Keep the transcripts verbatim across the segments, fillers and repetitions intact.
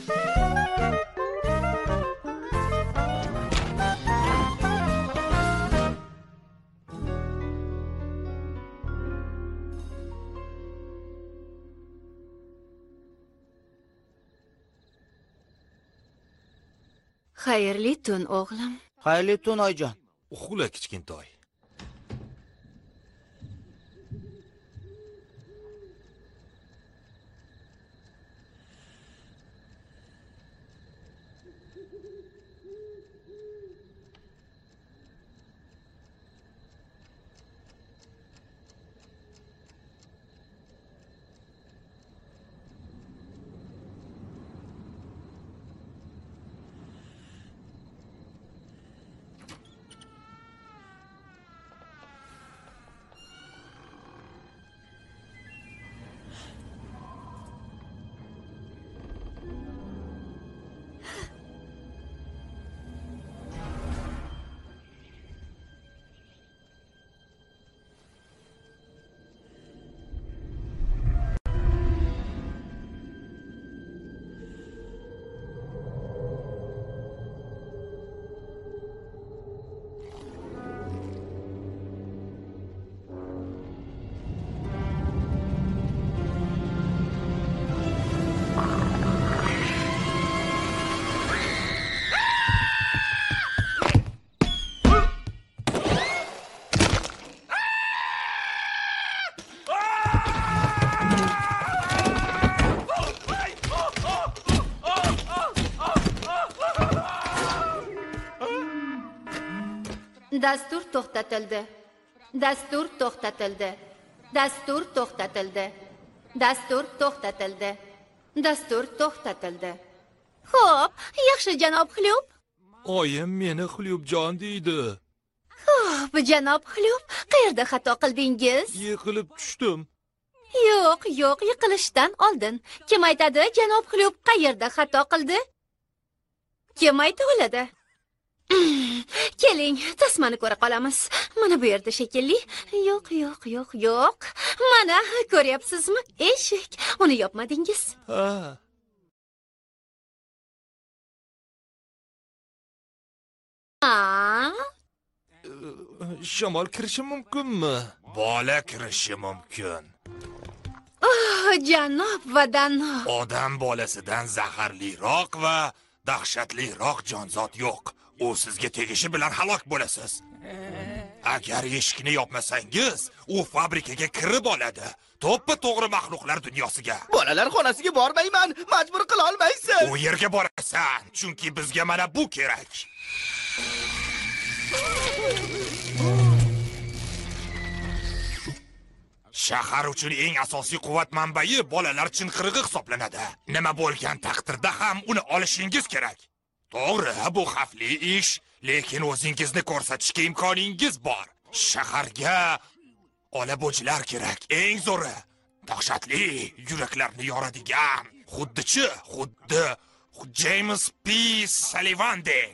Xayrli tun, o'g'lim. Xayrli tun, oyijon. Uxla, kichkintoy. Dastur to'xtatildi. Dastur to'xtatildi. Dastur to'xtatildi. Dastur to'xtatildi. Dastur to'xtatildi. Xo'p, yaxshi janob Xlyub. Oyim meni Xlyubjon deydi. Xo'p, janob Xlyub, qayerda xato qildingiz? Yiqilib tushdim. Yo'q, yo'q, yiqilishdan oldin. Kim aytadi, janob Xlyub qayerda xato qildi? Kim ayta oladi? Keling, tasmani ko'ra qolamiz. Mana bu yerda shekilli. Yo'q, yo'q, yo'q, yo'q. Mana, ko'ryapsizmi? Eshik. Uni yopmadingiz. Ha. Ha? Shamol kirishi mumkinmi? Bola kirishi mumkin. Oh, janob va danob. Odam bolasidan zaharliroq va dahshatliroq jonzot yo'q. U sizga tegishi bilan halok bo'lasiz. Agar eshikni yopmasangiz, u fabrikaga kirib oladi. To'ppa to'g'ri maxluqlar dunyosiga. Bolalar xonasiga bormayman, majbur qila olmaysiz. U yerga borasan, chunki bizga mana bu kerak. Shahar uchun eng asosiy quvvat manbai bolalar chinqirig'i hisoblanadi. Nima bo'lgan taqdirda ham uni olishingiz kerak. To'g'ri, bu xavfli ish, lekin o'zingizni ko'rsatishga imkoningiz bor. Shaharga olabo'jilar kerak, eng zo'ri. Dahshatli, yuraklarni yoradigan, xuddi-chi, xuddi James P. Sullivandek.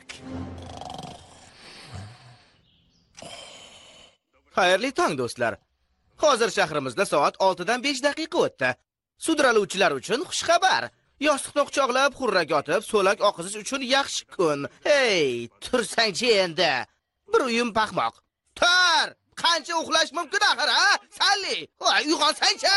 Xayrli tong do'stlar. Hozir shahrimizda soat oltidan besh daqiqa o'tdi. Sudraluvchilar uchun xush xabar. Yostiqni quchoqlab, xurrak otib, so'lak oqizish uchun yaxshi kun. Hey, tursang-chi endi. Bir uyum paxmoq. Tur! Qancha uxlash mumkin axir, ha? Salli, uyg'onsang-chi.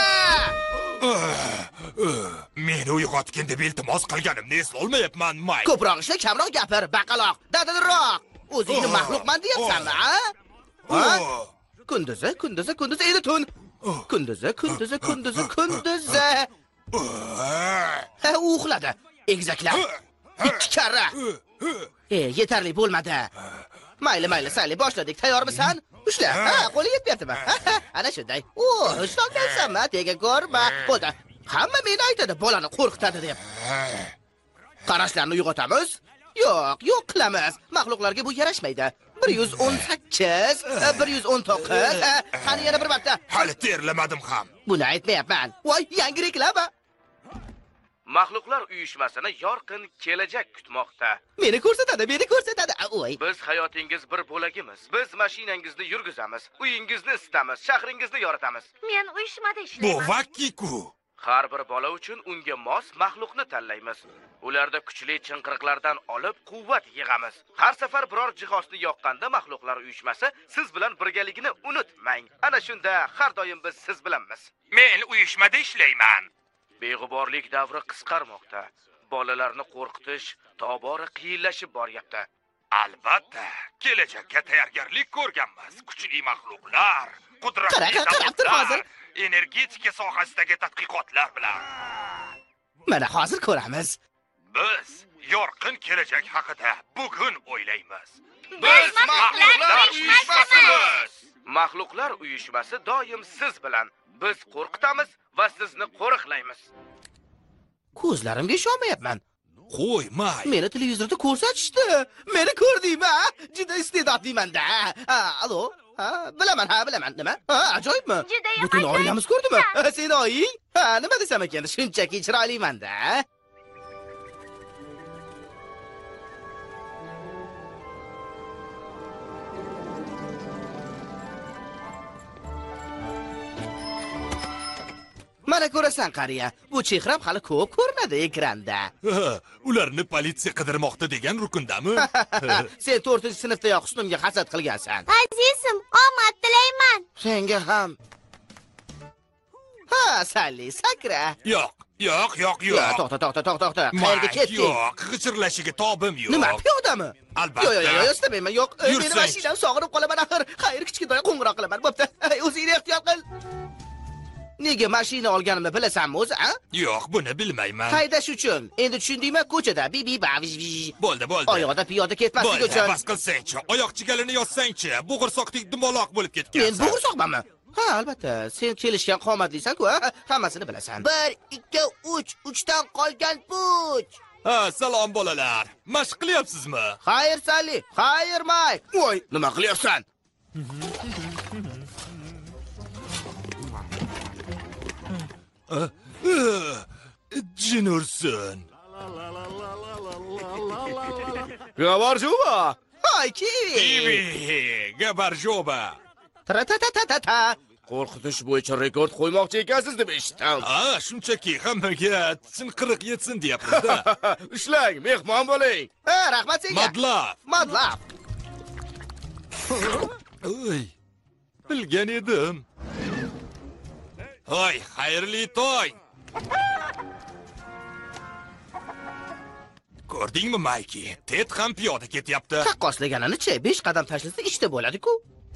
Meni uyg'otgin deb iltimos qilganimni eslolmayapman, May. Ko'proq ishla, kamroq gapir, baqaloq. Dadilroq. O'zingni maxluqman deyapsanmi, ha? Ha? Kunduzi, kunduzi, kunduzi, endi tun. Kunduzi, kunduzi, kunduzi, kunduzi. Ha, uxladi. Egizaklar. Ikki karra. E, yetarli bo'lmadi. Mayli, mayli, Sally, boshladik. Tayyormisan? Ushla. Ha, qo'li yetyaptimi? Ana shunday. O, ushlolmaysanmi? Tega ko'rma. Bo'ldi. Hamma meni aytadi, bolani qo'rqitadi deb. Qarashlarni uyg'otamiz? Yo'q, yo'q qilamiz. Maxluqlarga bu yarashmaydi. bir yuz o'n sakkiz, bir yuz o'n to'qqiz. Qani yana bir marta. Hali terlamadim ham. Buni aytmayapman. Voy, yangi reklama. Maxluqlar uyushmasini yorqin kelajak kutmoqda. Meni ko'rsatadi, meni ko'rsatadi. Voy. Biz hayotingiz bir bo'lagimiz. Biz mashinangizni yurgizamiz, uyingizni isitamiz, shahringizni yoritamiz. Men uyushmada Bu ishlayman. Vakiku. Har bir bola uchun unga mos maxluqni tanlaymiz. Ularda kuchli chinqiriqlardan olib quvvat yig'amiz. Har safar biror jihozni yoqqanda maxluqlar uyushmasi siz bilan birgaligini unutmang. Ana shunda har doim biz siz bilanmiz. Men uyushmada ishlayman. Beg'uborlik davri qisqarmoqda. Bolalarni qo'rqitish tobora qiyinlashib boryapti. Albatta, kelajakka tayyorgarlik ko'rganmiz. Kuchli maxluqlar, qudratli Qara, qara, qarab tur hozir. energetika sohasidagi tadqiqotlar bilan Mana hozir ko'ramiz. biz yorqin kelajak haqida bugun o'ylaymiz. Biz maxluqlar uyushmasimiz. Maxluqlar uyushmasi doim siz bilan. Biz qo'rqitamiz va sizni qo'riqlaymiz. Ko'zlarimga ishonmayapman. Qo'ymay. Meni televizorda ko'rsatishdi. Meni ko'rdingmi? Juda iste'dodliman-da. Ha, alo. Ha, bilaman, ha, bilaman. Nima? Ha, ajoyibmi? Judayam Butun oilamiz ko'rdimi? Ha, sen oying? Ha, nima desam ekan? Shunchaki chiroyliman-da. Mana ko'rasan qariya, bu chehram hali ko'p ko'rinadi ekranda. Ularni politsiya qidirmoqda degan rukundami? Sen to'rtinchi sinfdayoq husnimga hasad qilgansan. Azizim, omad tilayman. Senga ham. Ha, Sally, sakra. Yo'q, yo'q, yo'q, Yo, yo'q. to'xta, to'xta, to'xta, to'xta. Qayerga Mayk, ketding? yo'q, g'ichirlashiga tobim yo'q. Nima, piyodami? Albatta. Yo'q, yo'q, yo'q, istamayman. Yo'q, meni Yursang. mashinam sog'inib qolaman axir. Xayr, kichkina qo'ng'iroq qilaman. Bo'pti. O'zingni ehtiyot qil. Nega mashina olganimni bilasanmi o'zi, a? Yo'q, buni bilmayman. Haydash uchun. Endi tushundingmi? Ko'chada bi-bi bavish. Bo'ldi, bo'ldi. Oyoqda piyoda ketmaslik Bo'ldi, uchun. bas qilsang-chi, oyoq chigalini yozsang-chi, bo'g'irsoqdek dumaloq bo'lib Men ketgansan. bo'g'irsoqmanmi? Ha, albatta. Sen kelishgan qomatlisan-ku, ha? Hammasini bilasan. bir, ikki, uch, uchdan qolgan puch. Ha, salom bolalar. Mashq qilyapsizmi? Xayr, Sally. Xayr, Mike. Voy, nima qilyapsan? Jin ursin. Gavarjuva. Hay kivi. Kivi, gabarjoba. Ta-ta-ta-ta-ta. Qo'rqitish bo'yicha rekord qo'ymoqchi ekansiz deb eshitdim. Ha, shunchaki hammaga chinqiriq yetsin deyapmiz-da. Ishlang, mehmon bo'ling. Ha, rahmat senga. Madlab. Madlab. Oy, bilgan edim. Hoy, xayrli to'y. Ko'rdingmi, Mayki? Ted ham piyoda ketyapti. Taqqoslaganini-chi, besh qadam tashlasa ishda bo'ladi-ku.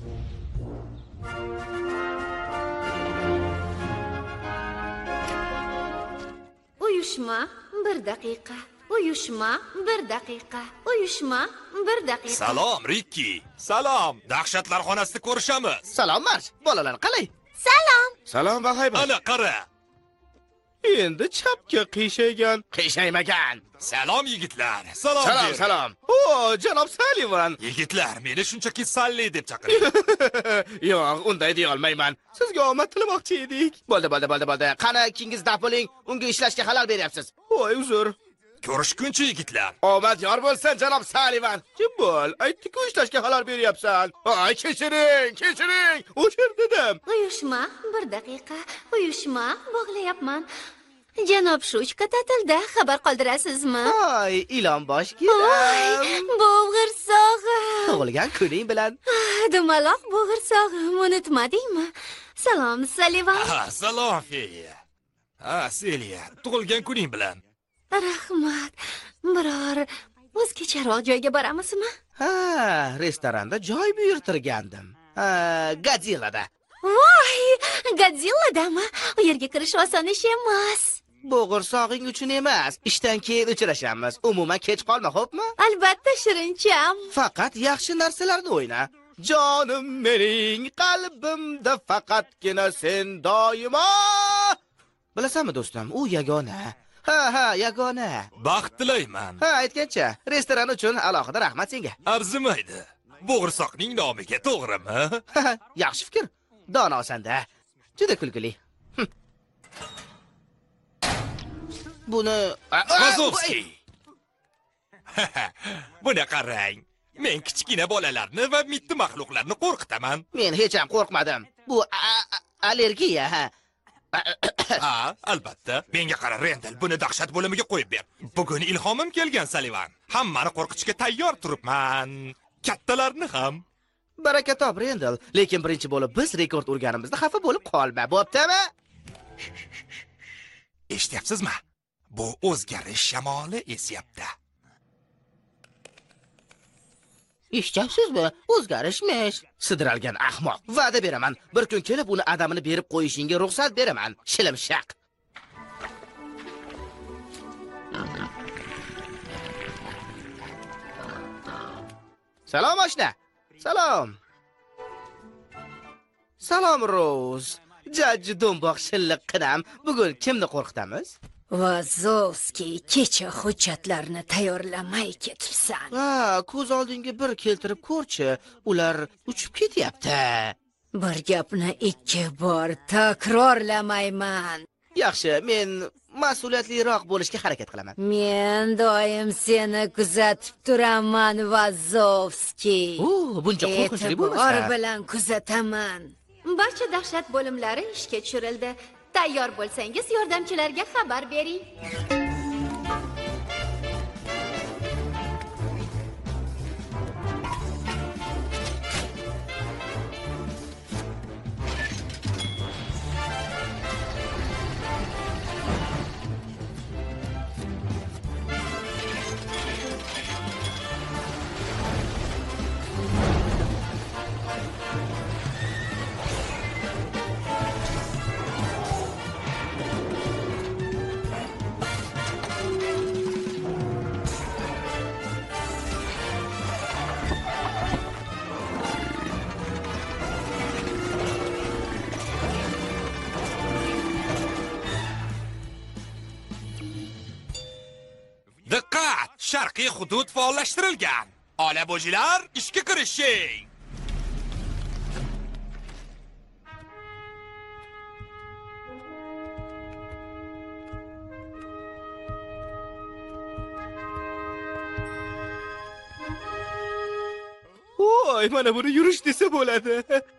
Uyushma bir daqiqa. Uyushma bir daqiqa. Uyushma bir daqiqa. Salom, Rikki. Salom. Dahshatlar xonasida ko'rishamiz. Salom, Marsh. Bolalar qalay? Salom. Salom, bahaybat. Ana qara. Endi chapga qiyshaygan. Qiyshaymagan. Salom yigitlar. Salom. Salom, der. salom. O, janob Sullivan. Yigitlar, meni shunchaki Salli deb chaqiring. Yo'q, unday deya olmayman. Sizga omad tilamoqchi edik. Bo'ldi, bo'ldi, bo'ldi, bo'ldi. Qani ikingiz daf bo'ling. Unga ishlashga xalal beryapsiz. Voy, uzr. Ko'rishguncha yigitlar. Omad yor bo'lsin, janob Sullivan. Kim bo'l? Aytdi-ku ishlashga xalal beryapsan. Ay, kechiring, kechiring. O'chir dedim. Uyushma bir daqiqa. Uyushma bog'layapman. Janob Shuchka ta'tilda xabar qoldirasizmi? Ay, ilon bosh Voy, gilam. bo'g'irsog'im. Tug'ilgan kuning bilan. Dumaloq bo'g'irsog'im, unutmadingmi? Salom, Sullivan. Ha, salom, Feya. Ha, Seliya, tug'ilgan kuning bilan. Rahmat. Biror o'zgacharoq joyga boramizmi? Ha, restoranda joy buyurtirgandim. Ha, Godzillada. Voy, Godzilladami? U yerga kirish oson ish emas. Bo'g'irsog'ing uchun emas, ishdan keyin uchrashamiz. Umuman kech qolma, xo'pmi? Albatta, shirincham. Faqat yaxshi narsalarni o'yna. Jonim mening qalbimda faqatgina sen doimo. Bilasanmi do'stim, u yagona. Ha, ha, yagona. Baxt tilayman. Ha, aytgancha, restoran uchun alohida rahmat senga. Arzimaydi. Bo'g'irsoqning nomiga to'g'rimi? Ha, yaxshi fikr. Donosan-da. Juda kulgili. Hm. Buni Mazovski. Buni qarang. Men kichkina bolalarni va mitti maxluqlarni qo'rqitaman. Men hech ham qo'rqmadim. Bu a- a- allergiya, ha. Ha, albatta. Menga qara, Rendel, buni dahshat bo'limiga qo'yib ber. Bugun ilhomim kelgan, Salivan. Hammani qo'rqitishga tayyor turibman. Kattalarni ham. Baraka top, Rendel. Lekin birinchi bo'lib biz rekord urganimizda xafa bo'lib qolma, bo'ptimi? Eshityapsizmi? Bu o'zgarish shamoli esyapti. Eshityapsizmi? O'zgarishmish. Sidiralgan ahmoq. Va'da beraman, bir kun kelib uni adamini berib qo'yishingga ruxsat beraman. Shilimshaq. Salom oshna. Salom. Salom Roz. Jajji do'mboq shilliq qinam. Bugun kimni qo'rqitamiz? Vazovski, kecha hujjatlarni tayyorlamay ketibsan. Ha, ko'z oldingga bir keltirib ko'rchi. Ular uchib ketyapti. Bir gapni ikki bor takrorlamayman. Yaxshi, men mas'uliyatliroq bo'lishga harakat qilaman. Men doim seni kuzatib turaman, Vazovski. O, buncha qo'rqinchli bo'lmasa. E'tibor bilan kuzataman. Barcha dahshat bo'limlari ishga tushirildi. Tayyor bo'lsangiz, yordamchilarga xabar bering. Diqqat! Sharqiy hudud faollashtirilgan. Olabo'jilar, ishga kirishing. Voy, mana buni yurish desa bo'ladi.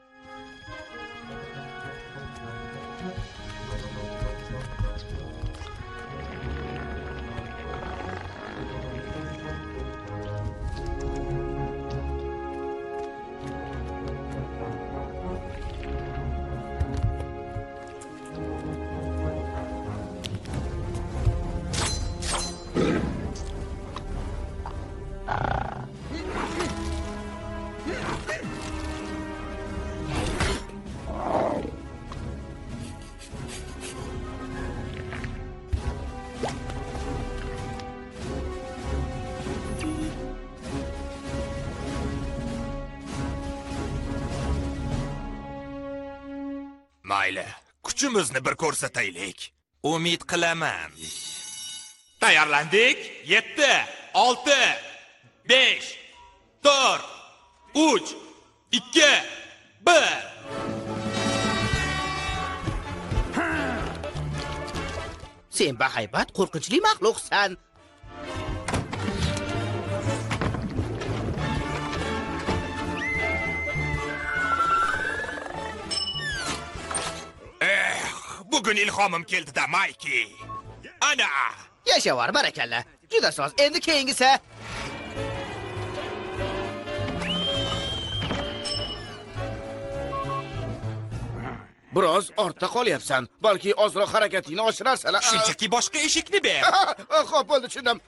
Mayli, kuchimizni bir ko'rsataylik. Umid qilaman. Tayyorlandik. yetti, olti, besh, to'rt, uch, ikki, bir. Sen bahaybat, qo'rqinchli maxluqsan. Bugun ilhomim keldi-da, Mayki. Ana! Yashavar, barakalla. Juda soz. Endi keyingisi. Biroz ortda qolyapsan. Balki ozroq harakatingni oshirarsan. Shunchaki boshqa eshikni ber. Xo'p, bo'ldi, tushundim.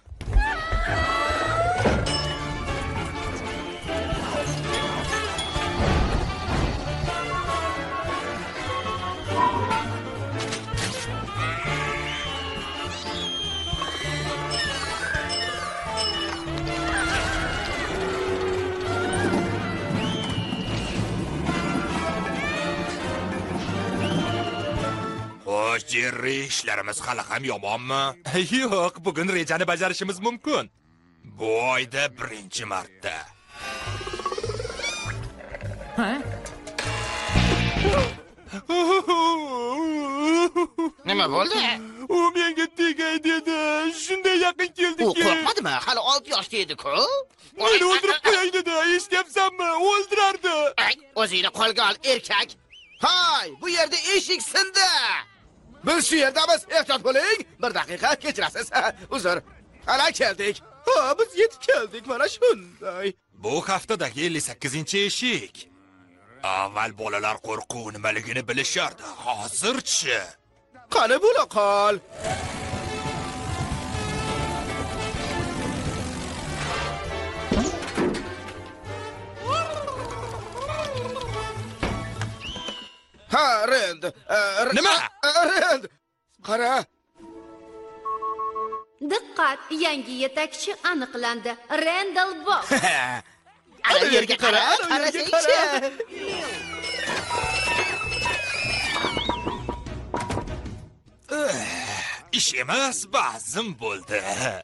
Jerri, ishlarimiz hali ham yomonmi? Yo'q, bugun rejani bajarishimiz mumkin. Bu oyda birinchi marta. Ha? Nima bo'ldi? U menga tegay dedi. Shunday yaqin keldiki. U qo'rqmadimi? Hali olti yoshda edi-ku. Meni o'ldirib qo'yay dedi. Eshityapsanmi? O'ldirardi. O'zingni qo'lga ol, erkak. Hay, bu yerda eshik sindi. Biz shu yerdamiz. Ehtiyot bo'ling. Bir daqiqa kechirasiz. Uzr. Ana keldik. Ha, biz yetib keldik. Mana shunday. Bu haftadagi ellik sakkizinchi eshik. Avval bolalar qo'rquv nimaligini bilishardi. Hozirchi. Qani bo'la qol. Ha, Rend. Nima? Rend. Qara. Diqqat, yangi yetakchi aniqlandi. Randall Bob. Ana yerga qara, qarasangchi. Ish emas, bazm bo'ldi.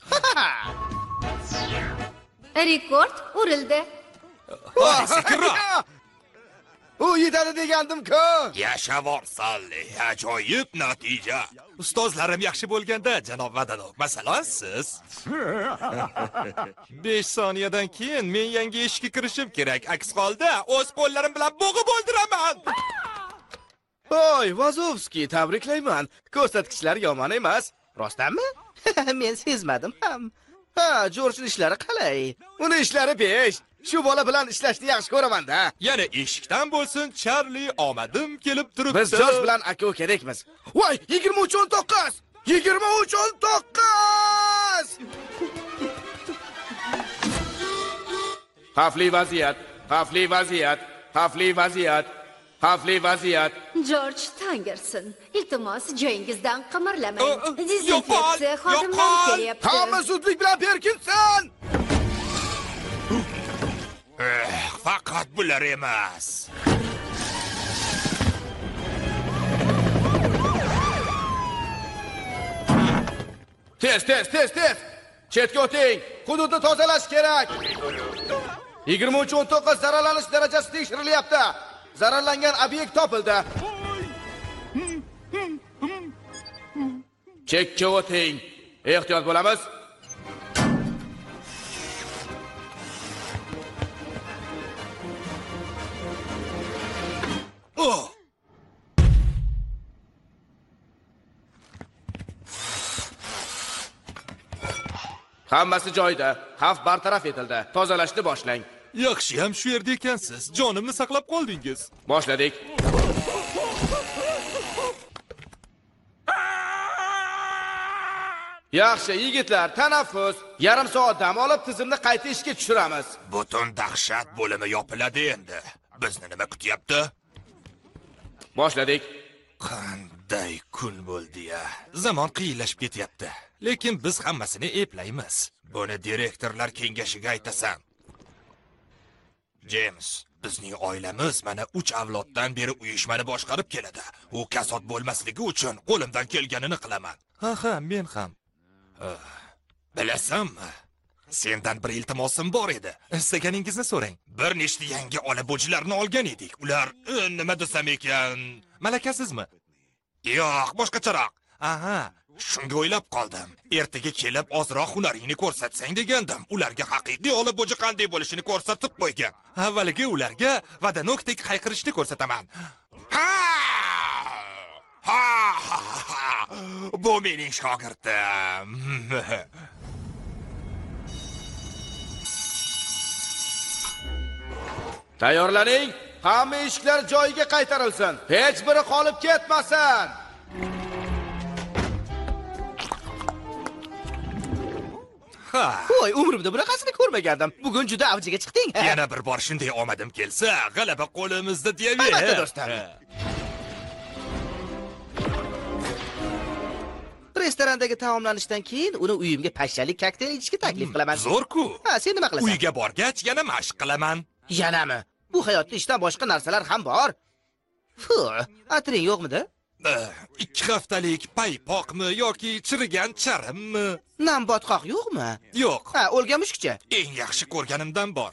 Rekord urildi. Voy, sekinroq. U yetadi degandim-ku. Yashavor Salli, ajoyib natija. Ustozlarim yaxshi bo'lganda, janob Vadanov, masalan siz. besh soniyadan keyin men yangi ishga kirishim kerak. Aks holda o'z qo'llarim bilan bo'g'ib o'ldiraman. Voy, Vazovski, tabriklayman. Ko'rsatkichlar yomon emas. Rostdanmi? Men sezmadim ham. Ha, Jorjning ishlari qalay? Uni ishlari besh. Shu bola bilan ishlashni yaxshi ko'raman-da. Yana eshikdan bo'lsin, Charlie, omadim kelib turibdi. Biz Jorj bilan aka kerakmiz. Voy, yigirma uch o'n to'qqiz! yigirma uch o'n to'qqiz! Xavfli vaziyat, xavfli vaziyat, xavfli vaziyat, xavfli vaziyat. George Tangerson, iltimos joyingizdan qimirlamang. Oh, oh, Dezinfeksiya yo'qol, xodimlari yo'qol. kelyapti. Hamma zudlik bilan berkinsin. Eh, faqat bular emas. Tez, tez, tez, tez. Chetga o'ting. Hududni tozalash kerak. yigirma uch o'n to'qqiz zararlanish darajasi tekshirilyapti. Zararlangan obyekt topildi. Chekka o'ting. Ehtiyot bo'lamiz. Oh! Hammasi joyida. Xavf bartaraf etildi. Tozalashni boshlang. Yaxshi ham shu yerda ekansiz. Jonimni saqlab qoldingiz. Boshladik. Yaxshi, yigitlar, tanaffus. Yarim soat dam olib, tizimni qayta ishga tushiramiz. Butun dahshat bo'limi yopiladi endi. Bizni nima kutyapti? Boshladik. Qanday kun bo'ldi-ya. Zamon qiyinlashib ketyapti. Lekin biz hammasini eplaymiz. Buni direktorlar kengashiga aytasan. James, bizning oilamiz mana uch avloddan beri uyushmani boshqarib keladi. U kasod bo'lmasligi uchun qo'limdan kelganini qilaman. Ha, ha, men ham. Bilasanmi? Sendan bir iltimosim bor edi. Istaganingizni so'rang. Bir nechta yangi olabo'jilarni olgan edik. Ular nima desam ekan, malakasizmi? Yo'q, boshqacharoq. Aha, shunga o'ylab qoldim. Ertaga kelib ozroq hunaringni ko'rsatsang degandim. Ularga haqiqiy olabo'ji qanday bo'lishini ko'rsatib qo'ygan. Avvaliga ularga Vadanokdek hayqirishni ko'rsataman. Ha! Ha! Bu mening shogirdim. Tayyorlaning. Hamma eshiklar joyiga qaytarilsin. Hech biri qolib ketmasin. Ha. Voy, umrimda bunaqasini ko'rmagandim. Bugun juda avjiga chiqding. Yana bir bor shunday omadim kelsa, g'alaba qo'limizda deyaver. Albatta do'stlar. Restorandagi taomlanishdan keyin uni uyimga pashshalik kokteyl ichishga taklif qilaman. Zo'r-ku. Ha, sen nima qilasan? Uyga borgach yana mashq qilaman. Yanami? Bu hayotda ishdan boshqa narsalar ham bor. Fu, atring yo'qmidi? ikki haftalik paypoqmi yoki chirigan charimmi? Nam botqoq yo'qmi? Yo'q. Ha, o'lgan mushukcha. Eng yaxshi ko'rganimdan bor.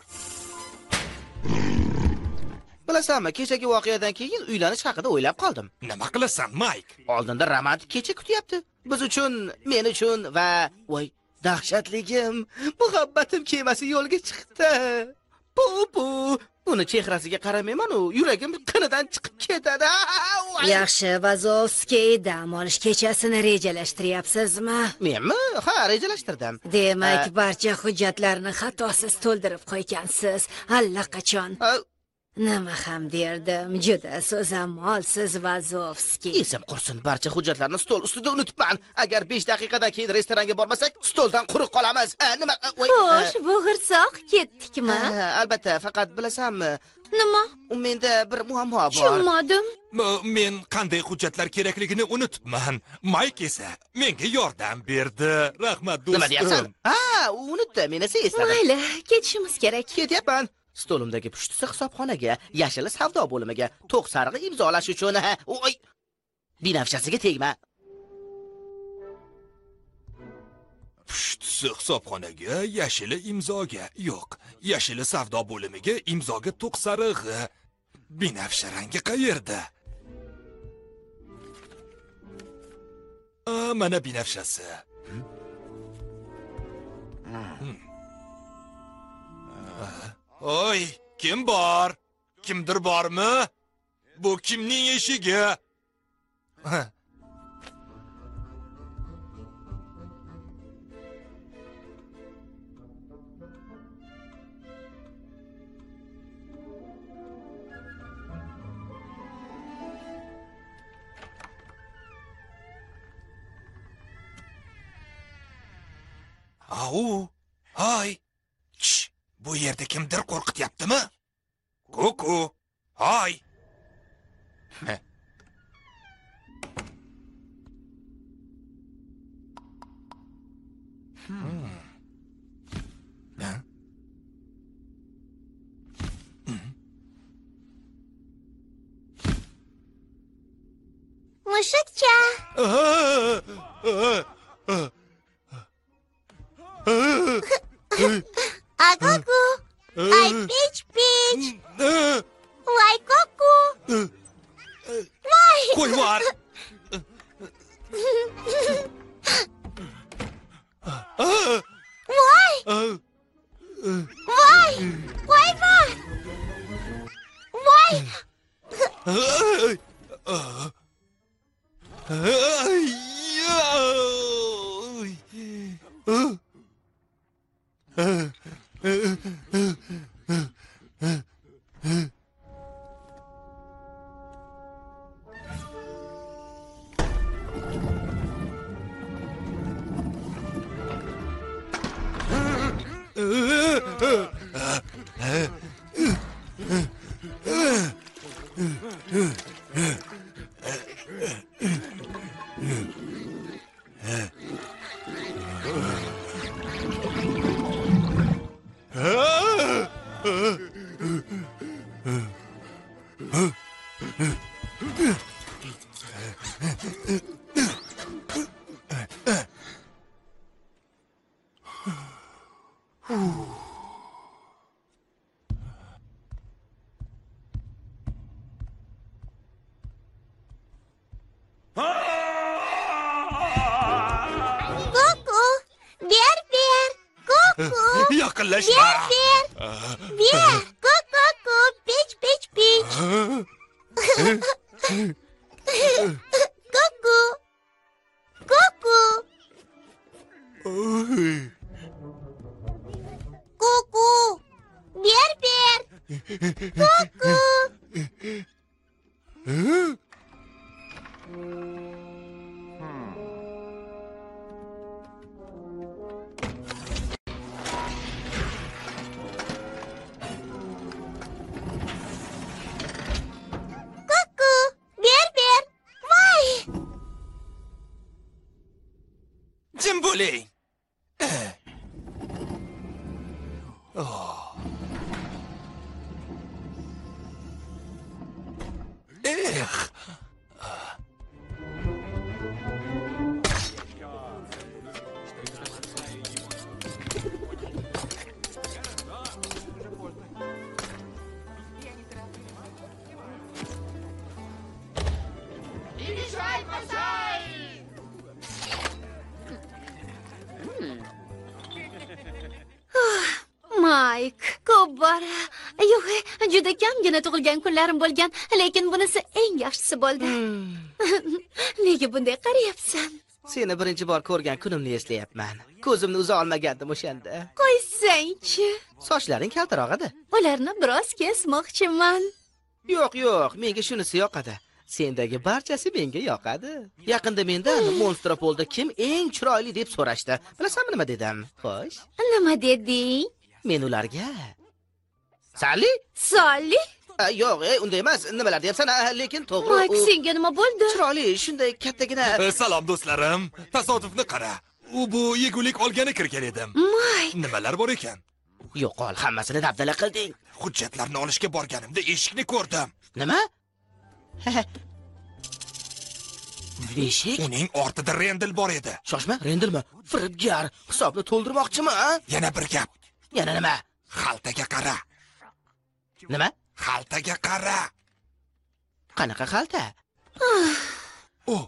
Bilasanmi, kechagi voqeadan keyin uylanish haqida o'ylab qoldim. Nima qilasan, Mike? Oldinda romantik kecha kutyapti. Biz uchun, men uchun va voy, dahshatligim, muhabbatim kemasi yo'lga chiqdi. pu pu. Uni chehrasiga qaramayman, u yuragim qinidan chiqib ketadi. Yaxshi, Vazovskiy, dam olish kechasini rejalashtiryapsizmi? Menmi? Ha, rejalashtirdim. Demak, barcha hujjatlarni xatosiz to'ldirib qo'ygansiz. Allaqachon. Nima ham derdim, juda so'zamolsiz, Vazovskiy. Esim qursin, barcha hujjatlarni stol ustida unutibman. Agar besh daqiqadan keyin restoranga bormasak, stoldan quruq qolamiz. Nima? Xo'sh, bu g'irsoq ketdikmi? Albatta, faqat bilasanmi? Nima? Menda bir muammo bor. Tushunmadim. Men qanday hujjatlar kerakligini unutibman. Mayk esa menga yordam berdi. Rahmat do'stim. Nima deyapsan? Ha, unutdi, men esa esladim. Mayli, ketishimiz kerak. Ketyapman. Stolimdagi pushtisi hisobxonaga, yashili savdo bo'limiga, to'q sarig'i imzolash uchun. Oy! Binafshasiga tegma. Pushtisi hisobxonaga, yashili imzoga. Yo'q, yashili savdo bo'limiga, imzoga to'q sarig'i. Binafsha rangi qayerda? A, mana binafshasi. Hmm. Oy, kim bor? Kimdir bormi? Bu kimning eshigi? Au, hay. Ch, bu yerda kimdir qo'rqityaptimi? Kuku, hay. Hmm. Mushukcha. Agagu. Ay pich pich. Vay kuku. Vay. Qo'y var. Vay. Vay. Vay var. Vay. Yaqinlashma. Ber, ber. Kuku, kuku, pich, pich, pich. Kuku. Kuku. Kuku. Ber, ber. Kuku. Jim bo'ling. Oh. Eh. Mayk, ko'p bora. Yo'q, juda kamgina tug'ilgan kunlarim bo'lgan, lekin bunisi eng yaxshisi bo'ldi. Nega bunday qarayapsan? Seni birinchi bor ko'rgan kunimni eslayapman. Ko'zimni uza olmagandim o'shanda. Qo'ysang-chi. Sochlaring kaltaroq edi. Ularni biroz kesmoqchiman. Yo'q, yo'q, menga shunisi yoqadi. Sendagi barchasi menga yoqadi. Yaqinda mendan Monstropolda kim eng chiroyli deb so'rashdi. Bilasanmi nima dedim? Xo'sh, Nima deding? men ularga Sally? Solli? A, yo'q, e, unday emas. Nimalar deyapsan? A, lekin to'g'ri. Mayk, u- senga nima bo'ldi? Chiroyli, shunday kattagina. Eh, Salom do'stlarim. Tasodifni qara. U bu yegulik olgani kirgan edim. Mayk, Nimalar bor ekan? Yo'qol, hammasini dabdala qilding. Hujjatlarni olishga borganimda eshikni ko'rdim. Nima? Eshik? Uning ortida Rendel bor edi. Shoshma, Rendelmi? Firibgar, hisobni to'ldirmoqchimi? a? Yana bir gap. Yana nima? Xaltaga qara. Nima? Xaltaga qara. Qanaqa xalta? Oh.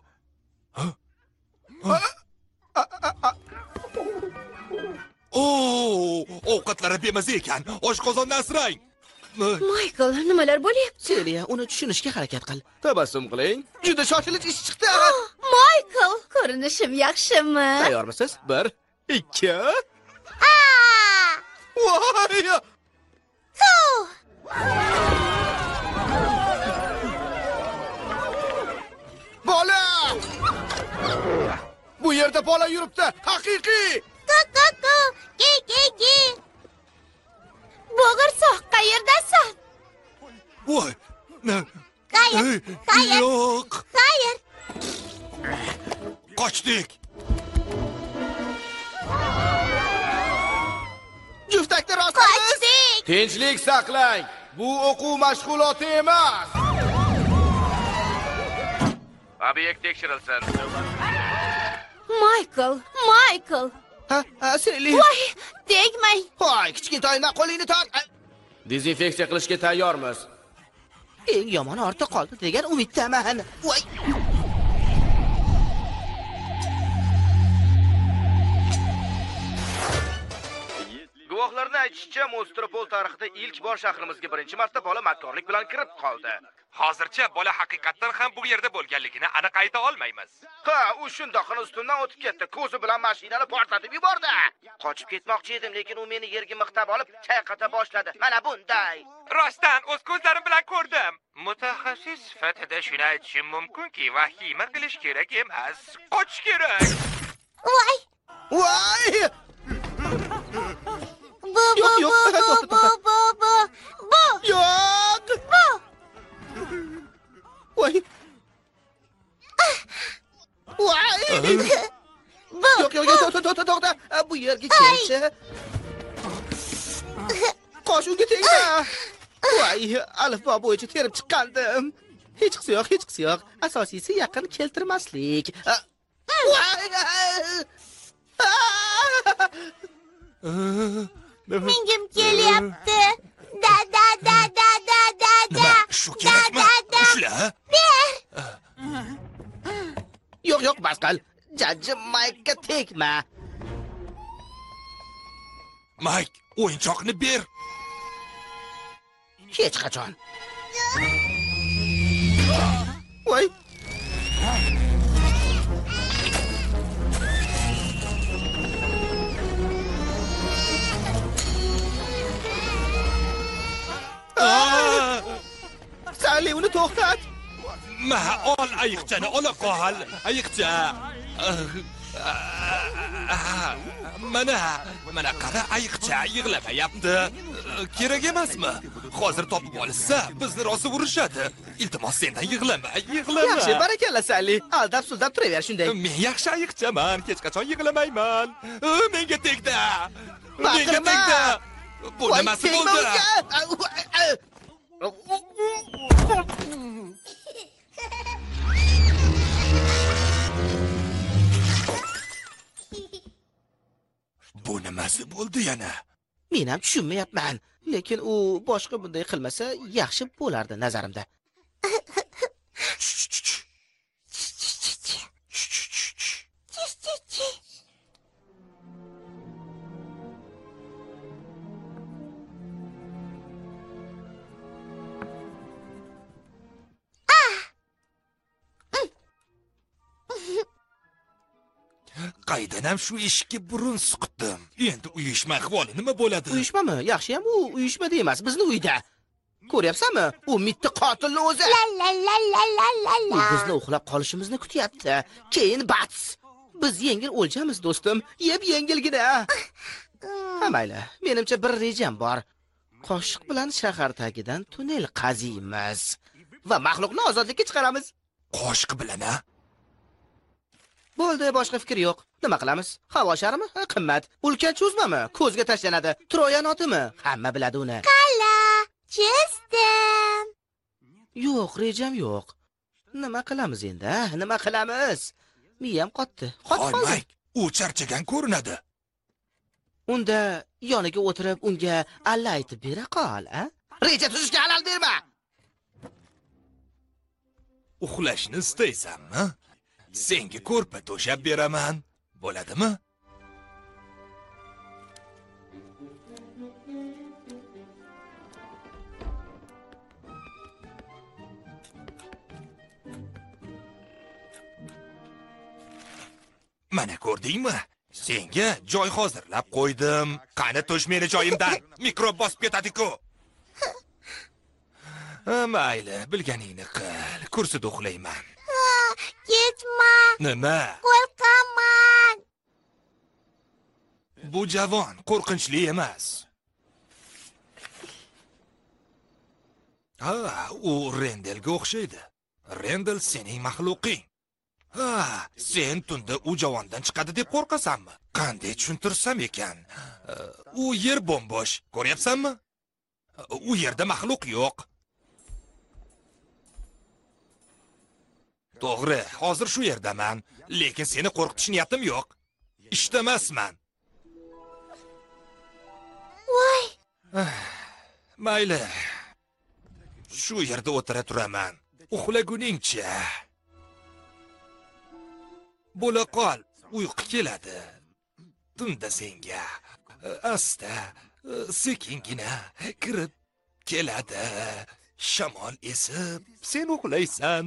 Oh, ovqatlari bemaza ekan. Oshqozonni asrang. Michael, nimalar bo'lyapti? Seliya, uni tushunishga harakat qil. Tabassum qiling. Juda shoshilinch ish chiqdi. Michael, ko'rinishim yaxshimi? Tayyormisiz? bir, ikki. Voy! Bola! Bu yerda bola yuribdi. Haqiqiy! Bo'g'irsoq, qayerdasan? Voy. Qayer? Qayer? Yo'q. Qayer? Qochdik. Juftakni rostlaymiz. Tinchlik saqlang. Bu o'quv mashg'uloti emas. Obyekt tekshirilsin. Michael, Michael. Ha, ha, Seli. Voy, tegmang. Hoy, kichkintoyna qo'lingni tort. Dezinfeksiya qilishga tayyormiz. Eng yomoni ortda qoldi degan umiddaman. Voy. Guvohlarning aytishicha, Monstropol tarixida ilk bor shahrimizga birinchi marta bola makkorlik bilan kirib qoldi. Hozircha bola haqiqatan ham bu yerda bo'lganligini aniq ayta olmaymiz. Ha, u shundoqqina ustimdan o'tib ketdi. Ko'zi bilan mashinani portlatib yubordi. Qochib ketmoqchi edim, lekin u meni yerga mixtab olib, chayqata boshladi. Mana bunday. Rostdan o'z ko'zlarim bilan ko'rdim. Mutaxassis sifatida shuni aytishim mumkinki, vahima qilish kerak emas, qochish kerak. Voy. Voy! Bu, bu, Yo'q, yo'q, bu, to'xta, bu, to'xta. bu, bu, bu. Yo'q! Bu. Voy! Voy! Bu. Yo'q, yo'q, yo'q, to'xta, to'xta, to'xta. Bu yerga kelchi. Qosh unga tegma. Voy, alifbo bo'yicha terib chiqqandim. Hech qisi yo'q, hech qisi yo'q. Asosiysi yaqin keltirmaslik. Voy! Mingim kelyapti. Da, da, da, da, da, da, da. Nima? Shu kerakmi? Ushla. Yo'q, yo'q, bas qil. Jajji Maykka tegma. Mayk, o'yinchoqni ber. Hech qachon. Voy! Sally, uni to'xtat. Ma, ol ayiqchani, ola qol. Ayiqcha. Mana, mana qara ayiqcha yig'lamayapti. Kerak emasmi? Hozir topib olsa, bizni rosa urishadi. Iltimos sendan yig'lama, yig'lama. Yaxshi, barakalla Sally. Aldab suldab turaver shunday. Men yaxshi ayiqchaman, hech qachon yig'lamayman. Menga tegdi. Menga Baqirma. tegdi. Bu Voy, nimasi tegma bo'ldi? unga. Bu nimasi bo'ldi yana? Men ham tushunmayapman. Lekin u boshqa bunday qilmasa yaxshi bo'lardi nazarimda. qaydan ham shu eshikka burun suqdim. Endi uyushma ahvoli nima bo'ladi? Uyushmami? Yaxshiyam u uyushmada emas, bizning uyda. Ko'ryapsanmi? U mitti qotilni o'zi. La la la la la la U la. bizni uxlab qolishimizni kutyapti. Keyin bats. Biz yengil o'ljamiz, do'stim. Yeb yengilgina. Ha mayli, menimcha bir rejam bor. Qoshiq bilan shahar tagidan tunnel qaziymiz va maxluqni ozodlikka chiqaramiz. Qoshiq bilan a? Bo'ldi, boshqa fikr yo'q. Nima qilamiz? Havo sharimi? Ha, qimmat. Ulkan cho'zmami? Ko'zga tashlanadi. Troyan otimi? Hamma biladi uni. Qala, chizdim. Yo'q, rejam yo'q. Nima qilamiz endi? Nima qilamiz? Miyam qotdi. Qotib qoldi. Olmayk, u charchagan ko'rinadi. Unda yoniga o'tirib unga alla aytib bera qol, a? Reja tuzishga halal berma. Uxlashni istaysanmi? Senga ko'rpa to'shab beraman. Bo'ladimi? Mana ko'rdingmi? Senga joy hozirlab qo'ydim. Qani tush meni joyimdan. Mikrob bosib ketadi-ku. Mayli, bilganingni qil. Kursida uxlayman. Ketma. Nima? Qo'rqaman. Bu javon qo'rqinchli emas. Ha, u Rendelga o'xshaydi. Rendel sening maxluqing. Ha, sen tunda u javondan chiqadi deb qo'rqasanmi? Qanday tushuntirsam ekan? U yer bo'mbo'sh, ko'ryapsanmi? U yerda maxluq yo'q. To'g'ri, hozir shu yerdaman, lekin seni qo'rqitish niyatim yo'q. Ishdamasman. Voy. Mayli. Shu yerda o'tira turaman. Uxlaguningcha. Bo'la qol, uyqu keladi. Tunda senga asta, sekingina kirib keladi. Shamol esib, sen uxlaysan.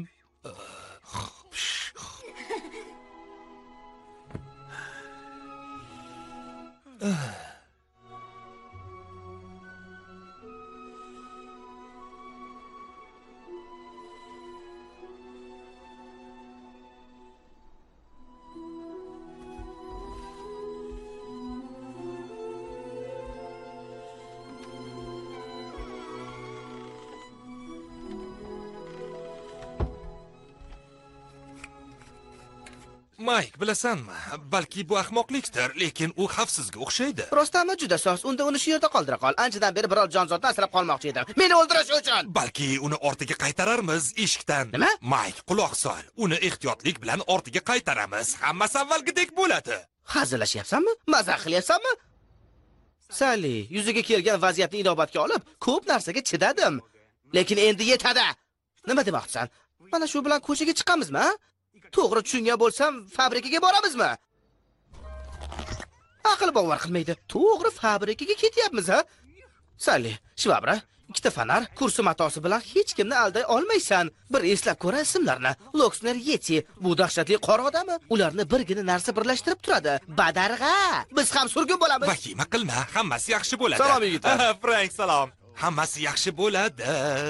Mike, bilasanmi? Balki bu ahmoqlikdir, lekin u xavfsizga o'xshaydi. Rostami juda soz. Unda uni shu yerda qoldira qol. Anchadan beri biror jonzotni asrab qolmoqchi edim. Meni o'ldirish uchun. Balki uni ortiga qaytararmiz eshikdan. Nima? Mike, quloq sol. Uni ehtiyotlik bilan ortiga qaytaramiz. Hammasi avvalgidek bo'ladi. Hazillashyapsanmi? Mazax qilyapsanmi? Sally, yuziga kelgan vaziyatni inobatga olib, ko'p narsaga chidadim. Lekin endi yetadi. Nima demoqchisan? Mana shu bilan ko'chaga chiqamizmi, ha? To'g'ri tushungan bo'lsam, fabrikaga boramizmi? Aql bovar qilmaydi. To'g'ri fabrikaga ketyapmiz, ha? Sally, Shvabra, ikkita fanar, kursi matosi bilan hech kimni alday olmaysan. Bir eslab ko'ra ismlarni. Loksner Yeti, bu dahshatli qora odami. Ularni birgina narsa birlashtirib turadi. Badarg'a. Biz ham surgun bo'lamiz. Vahima qilma, hammasi yaxshi bo'ladi. Salom yigitlar. Frank, salom. Hammasi yaxshi bo'ladi.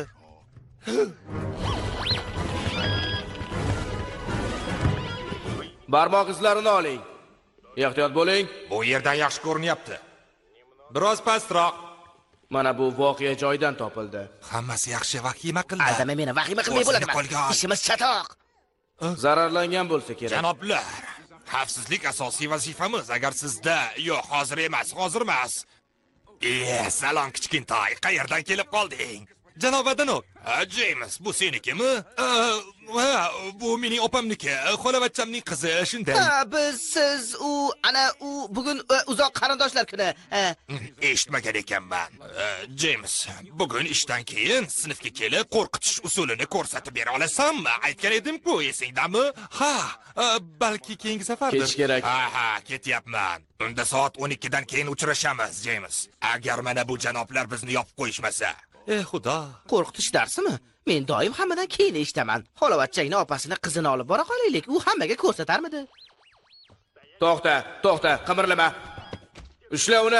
Barmoq izlarini oling. Ehtiyot bo'ling. Bu yerdan yaxshi ko'rinyapti. Biroz pastroq. Mana bu voqea joyidan topildi. Hammasi yaxshi, vahima qilma. Aldama meni, vahima qilmay O'zini bo'ladimi? qo'lga ol. Ishimiz chatoq. Zararlangan bo'lsa kerak. Janoblar, xavfsizlik asosiy vazifamiz. Agar sizda, yo'q, hozir emas, hozir emas. Eh, salom kichkintoy, qayerdan kelib qolding? Janob Adanov, James, bu senikimi? Ha, bu mening opamniki, xolavachchamning qizi, shunday. Ha, biz siz u ana u bugun e, uzoq qarindoshlar kuni. Ha. Eshitmagan ekanman. James, bugun ishdan keyin sinfga kelib qo'rqitish usulini ko'rsatib bera olasanmi? Aytgan edim-ku, esingdami? Ha, balki keyingi safardir. Ketish kerak. Ha, ha, ketyapman. Unda soat o'n ikkidan keyin uchrashamiz, James. Agar mana bu janoblar bizni yopib qo'yishmasa. Ey xudo. Qo'rqitish darsimi? Men doim hammadan keyin eshitaman. Xolavachchangni opasini qizini olib bora qolaylik. U hammaga ko'rsatarmidi? To'xta, to'xta, qimirlama. Ushla uni.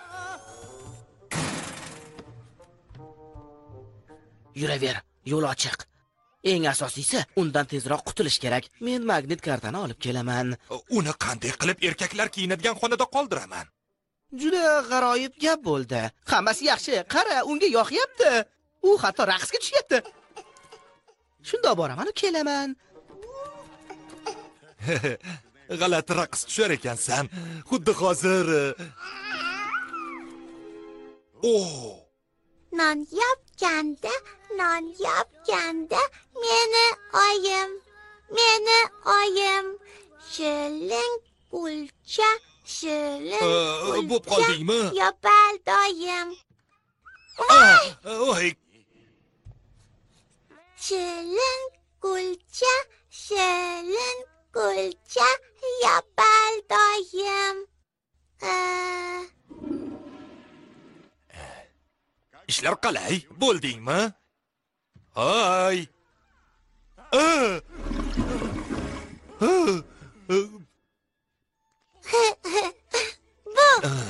Yuraver, yo'l ochiq. Eng asosiysi, undan tezroq qutulish kerak. Men magnit kartani olib kelaman. Uni qanday qilib erkaklar kiyinadigan xonada qoldiraman? Juda g'aroyib gap bo'ldi. Hammasi yaxshi. Qara, unga yoqyapti. U hatto raqsga tushyapti. Shunda boraman, kelaman. G'alati raqs tushar ekansan. Xuddi hozir. Oh! Non yopganda, non yopganda meni oyim, meni oyim. Shirin kulcha, shirin kulcha. Bo'p qoldingmi? Yopal doyim. Voy! Shirin kulcha, shirin kulcha, yopal doyim. Ishlar qalay? Bo'ldingmi? Hoy! Bu.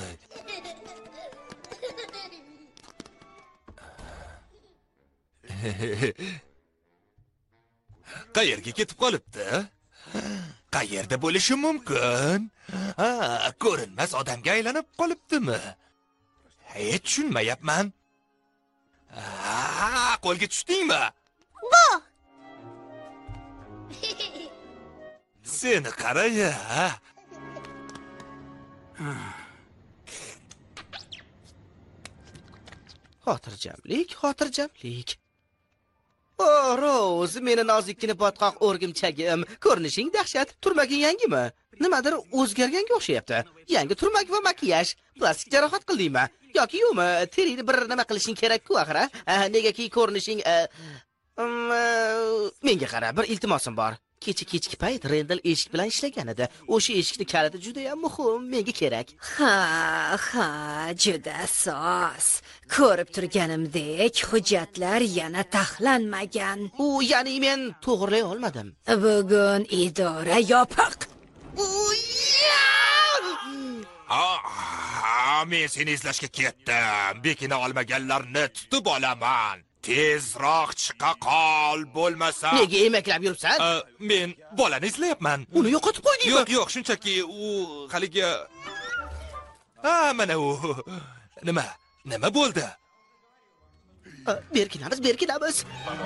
Qayerga ketib qolibdi? Qayerda bo'lishi mumkin? Ha, ko'rinmas odamga aylanib qolibdimi? Hech tushunmayapman. Ha, qo'lga tushdingmi? Bu. Seni qara-ya. Xotirjamlik, xotirjamlik. O, Rose, meni nozikkina botqoq o'rgimchagim. Ko'rinishing dahshat. Turmaging yangimi? Nimadir o'zgarganga o'xshayapti. Yangi turmak va makiyaj. Plastik jarohat qildingmi? Yoki yo'qmi? Teringni bir nima qilishing kerak-ku axir. Negaki ko'rinishing menga qara, bir iltimosim bor. Kecha kechki payt Rendel eshik bilan ishlagan edi. O'sha eshikning kaliti juda ham muhim, menga kerak. Ha, ha, juda soz. Ko'rib turganimdek, hujjatlar yana taxlanmagan. U, ya'ni men to'g'rilay olmadim. Bugun idora yopiq. Ah, men seni izlashga ketdim. Bekina olmaganlarni tutib olaman. Tezroq chiqa qol, bo'lmasa. Nega emaklab yuribsan? Men bolani izlayapman. Uni yo'qotib qo'ydingmi? Yo'q, yo'q, shunchaki u haligi Ha, mana u. Nima? Nima bo'ldi? Berkinamiz, berkinamiz.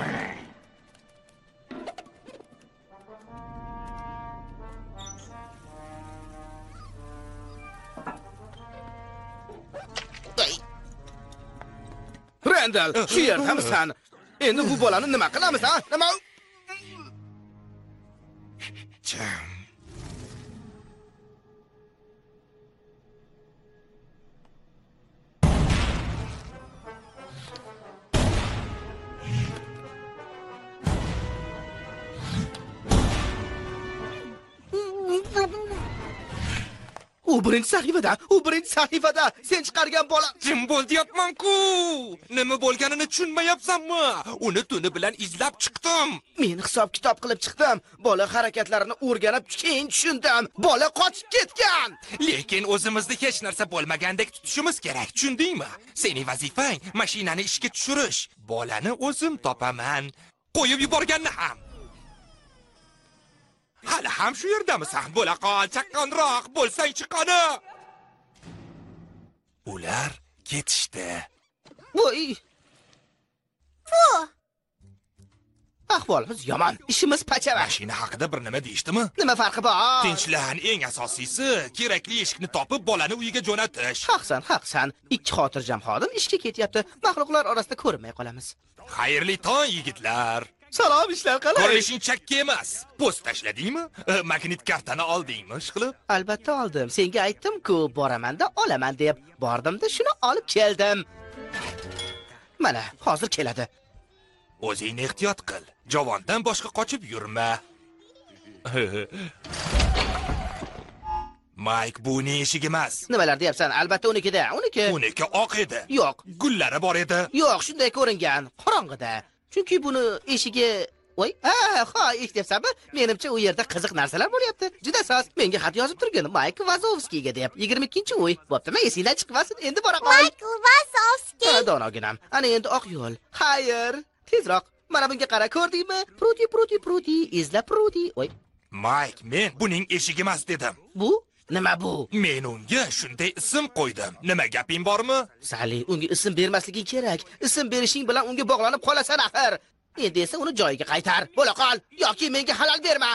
Rendel, shu yerdamisan. Endi bu bolani nima qilamiz, ha? Nima? Jam. U birinchi sahifada, u birinchi sahifada sen chiqargan bola. Jim bo'l deyapman-ku. Nima bo'lganini tushunmayapsanmi? Uni tuni bilan izlab chiqdim. Men hisob kitob qilib chiqdim. Bola harakatlarini o'rganib, keyin tushundim. Bola qochib ketgan. Lekin o'zimizni hech narsa bo'lmagandek tutishimiz kerak, tushundingmi? Sening vazifang mashinani ishga tushirish. Bolani o'zim topaman. Qo'yib yuborganni ham. Hali ham shu yerdamisan? Bo'la qol, chaqqonroq bo'lsang-chi qani. Ular ketishdi. Voy. Bu. Ahvolimiz yomon, ishimiz pachava. Mashina haqida bir nima deyishdimi? Nima farqi bor? Tinchlan, eng asosiysi kerakli eshikni topib bolani uyiga jo'natish. Haqsan, haqsan. Ikki xotirjam xodim ishga ketyapti. Maxluqlar orasida ko'rinmay qolamiz. Xayrli tong, yigitlar. Salom, ishlar qalay? Ko'rinishing chakki emas. Post tashladingmi? Magnit kartani oldingmi, ishqilib? Albatta oldim. Senga aytdim-ku, boraman-da olaman deb. Bordim-da shuni olib keldim. Mana, hozir keladi. O'zingni ehtiyot qil. Javondan boshqa qochib yurma. Mike, bu ne eshik emas. Nimalar deyapsan? Albatta unikida. Uniki. Uniki oq edi. Yo'q. Gullari bor edi. Yo'q, shunday ko'ringan. Qorong'ida. Chunki buni eshigi voy ha ha eshityapsanmi menimcha u yerda qiziq narsalar bo'lyapti juda soz menga xat yozib turgan Mayk Vazovskiyga deb yigirma ikkinchi uy bo'ptimi esingdan chiqmasin endi bora qol Michael Wazowski. donoginam ana endi oq yo'l xayr tezroq mana bunga qara ko'rdingmi pruti pruti pruti izla pruti voy Mayk, men buning eshigi emas dedim. bu nima bu Men unga shunday ism qo'ydim. Nima gaping bormi? Sali, unga ism bermasliging kerak. Ism berishing bilan unga bog'lanib qolasan axir. Endi esa uni joyiga qaytar. Bo'la qol yoki menga halal berma.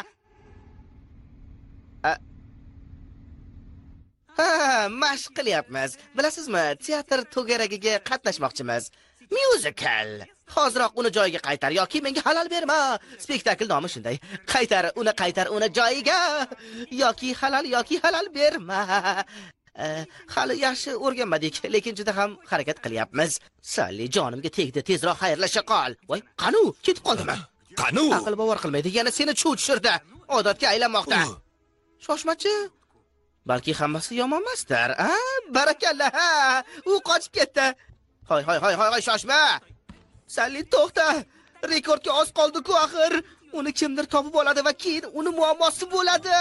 Ha, mashq qilyapmiz. Bilasizmi, teatr to'garagiga qatnashmoqchimiz. Musical. Hoziroq uni joyiga qaytar yoki menga halal berma. Spektakl nomi shunday. Qaytar, uni qaytar, uni joyiga yoki halal yoki halal berma. Hali yaxshi o'rganmadik, lekin juda ham harakat qilyapmiz. Sali jonimga tegdi, tezroq xayrlasha qol. Voy, qanu, ketib qoldimi? Qanu? Aql bovar qilmaydi, yana seni chuv tushirdi. Odatga aylanmoqda. Shoshmachi. Balki hammasi yomon emasdir. Ha, barakalla. Ha, u qochib ketdi. Hoy, hoy, hoy, hoy, shoshma. Sali to'xta. Rekordga oz qoldi-ku axir. Uni kimdir topib oladi va keyin uni muammosi bo'ladi.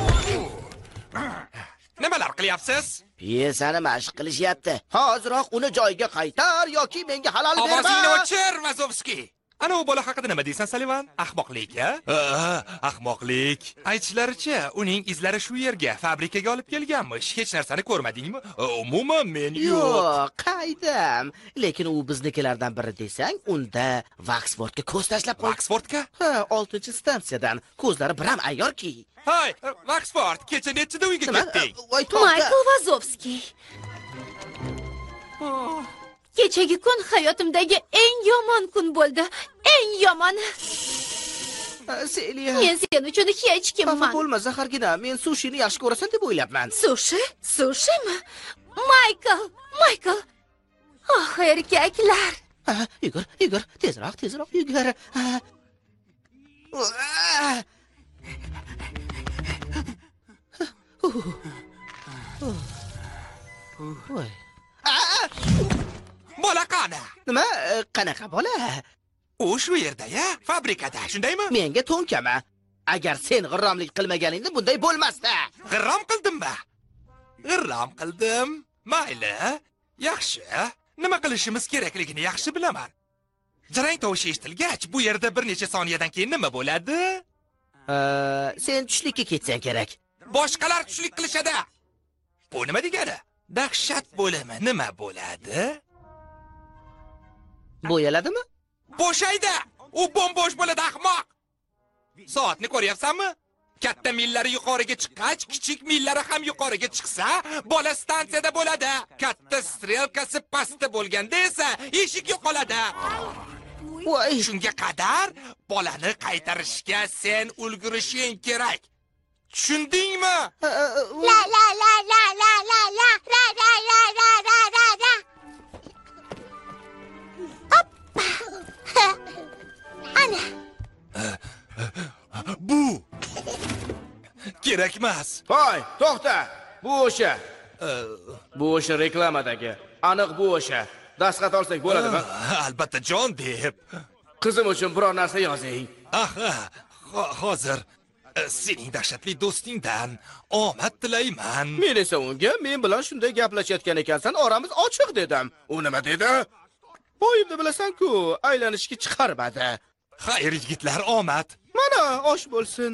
Nimalar qilyapsiz? Piyesani mashq qilishyapti. Hoziroq uni joyiga qaytar yoki menga halal berma. Ovozingni o'chir, Vazovski. Ana u bola haqida nima deysan, Salivan? Ahmoqlik-a? Ha, ahmoqlik. Aytishlaricha, uning izlari shu yerga, fabrikaga olib kelganmish. Hech narsani ko'rmadingmi? Umuman men yo'q. Yo'q, qaydam. Lekin u biznikilardan biri desang, unda Vaxfordga ko'z tashlab qo'y. Vaxfordga? Ha, oltinchi stansiyadan. Ko'zlari biram ayyorki. Hay, Vaxford, kecha nechida uyga ketding? Voy, to'xta. Michael Vazovski. Kechagi kun hayotimdagi eng yomon kun bo'ldi. Eng yomon. Seliya. Men sen uchun hech Xafa kimman. bo'lma, zahargina. Men sushini yaxshi ko'rasan deb o'ylabman. Sushi? Sushimi? Michael, Michael. Oh, erkaklar. Ha, yugur, yugur, tezroq, tezroq yugur. Ha. Voy. Bola qani? Nima? Qanaqa bola? U shu yerda-ya, fabrikada, shundaymi? Menga to'nkama. Agar sen g'irromlik qilmaganingda bunday bo'lmasdi. G'irrom qildimmi? G'irrom qildim. Mayli, yaxshi. Nima qilishimiz kerakligini yaxshi bilaman. Jarang tovushi eshitilgach, bu yerda bir necha soniyadan keyin nima bo'ladi? Sen tushlikka ketsang kerak. Boshqalar tushlik qilishadi. Bu nima degani? Dahshat bo'limi nima bo'ladi? Bo'yaladimi? Bo'shaydi. U bombosh bo'ladi, ahmoq. Soatni ko'ryapsanmi? Katta millari yuqoriga chiqqach, kichik millari ham yuqoriga chiqsa, bola stansiyada bo'ladi. Katta strelkasi pastda bo'lganda esa eshik yo'qoladi. Voy, Shunga qadar bolani qaytarishga sen ulgurishing kerak. Tushundingmi? La la la la la la la la la la la la la la. Hoppa. Ana. Bu kerak emas. Hoy, to'xta. Bu o'sha. Bu o'sha reklamadagi. Aniq bu o'sha. Dastxat olsak bo'ladimi? Albatta jon deb. Qizim uchun biror narsa yozing. Aha, ho- hozir sening dahshatli do'stingdan omad tilayman. Men esa unga men bilan shunday gaplashayotgan ekansan, oramiz ochiq dedim. U nima dedi? Oyimni bilasan-ku, aylanishga chiqarmadi. Xayr yigitlar, omad. Mana osh bo'lsin.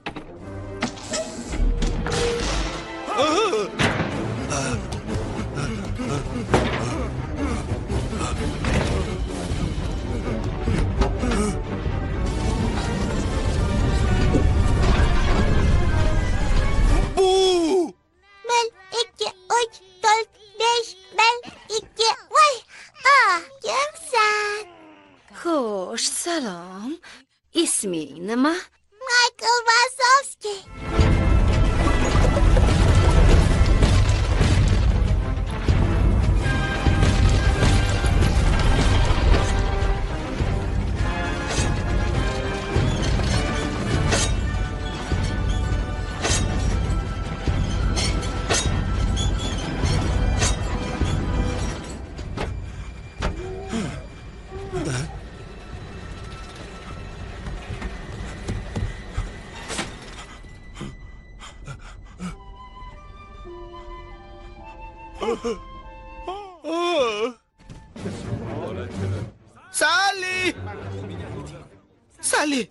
Bu Bir, iki, üç, dört, beş, bir, iki, voy. Ah, kimsan? Xo'sh, salom. Isming nima? Michael Wazowski. Sally! Sally!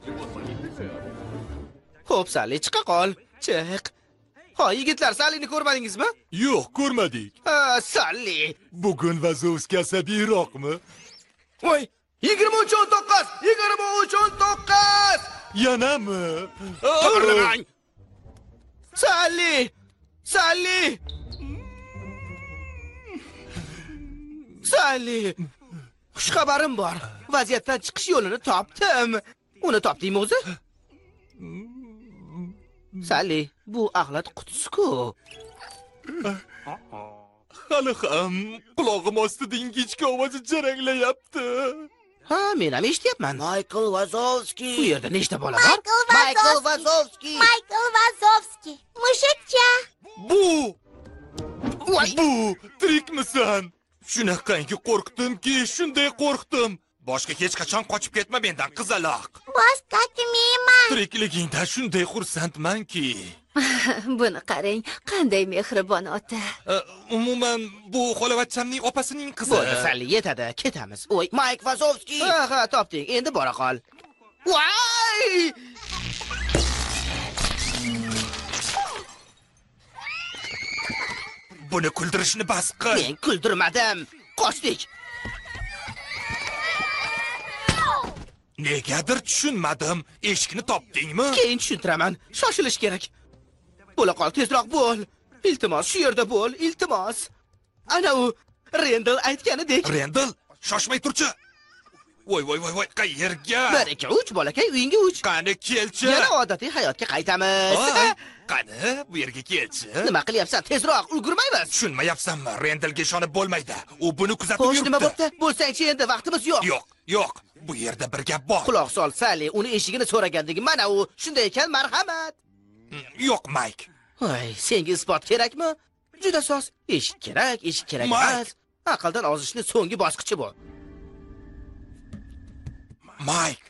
Xo'p, Sally, chiqa qol. Chiq. Ha, yigitlar, Sallyni ko'rmadingizmi? Yo'q, ko'rmadik. Ha, Sally. Bugun Vazovski asabiyroqmi? Voy, yigirma uch o'n to'qqiz, yigirma uch o'n to'qqiz. Yanami? Qimirlamang. Sally! Sally! Sally! Xush xabarim bor. Vaziyatdan chiqish yo'lini topdim. Uni topdingmi o'zi? Sally, bu axlat qutisi-ku. Hali ham qulog'im ostida ingichka ovozi jaranglayapti. Ha, men ham eshityapman. Michael Vazovski. Bu yerda nechta bola bor? Michael Vazovski. Michael Vazovski. Mushukcha. Bu Voy, bu tirikmisan? Shunaqangi qo'rqdimki, shunday qo'rqdim. Boshqa hech qachon qochib ketma mendan, qizaloq. Boshqa kimman? Tirikligingda shunday xursandmanki. Buni qarang, qanday mehribon ota. Umuman bu xolavachchamning opasining qizi. bo'ldi, Sally, yetadi, ketamiz. Voy, Mike Vazovski. ha, ha, topding. Endi bora qol. Voy! Buni kuldirishni bas qil. Men kuldirmadim. Qochdik. Negadir tushunmadim. Eshikni topdingmi? Keyin tushuntiraman. Shoshilish kerak. Bo'la qol, tezroq bo'l. Iltimos, shu yerda bo'l, iltimos. Ana u Rendel aytganidek. Rendel, shoshmay turchi. Voy, voy, voy, voy, qayerga? bir ikki uch bolakay, uyingga uch. Qani kelchi. Yana odatiy hayotga qaytamiz. Voy, qani bu yerga kelchi. Nima qilyapsan? Tezroq, ulgurmaymiz. Tushunmayapsanmi? Rendelga ishonib bo'lmaydi. U buni kuzatib Xo'sh, nima yuribdi. bo'pti? Bo'lsangchi endi, vaqtimiz yo'q. Yo'q, yo'q. Bu yerda bir gap bor. Quloq sol, Sally, uni eshigini so'ragandagi mana u. Shunday ekan, marhamat. Yo'q, Mike. Voy, senga isbot kerakmi? Juda soz. Eshik kerak, eshik kerak Mike. emas. Aqldan ozishni so'nggi bosqichi bu. Mike.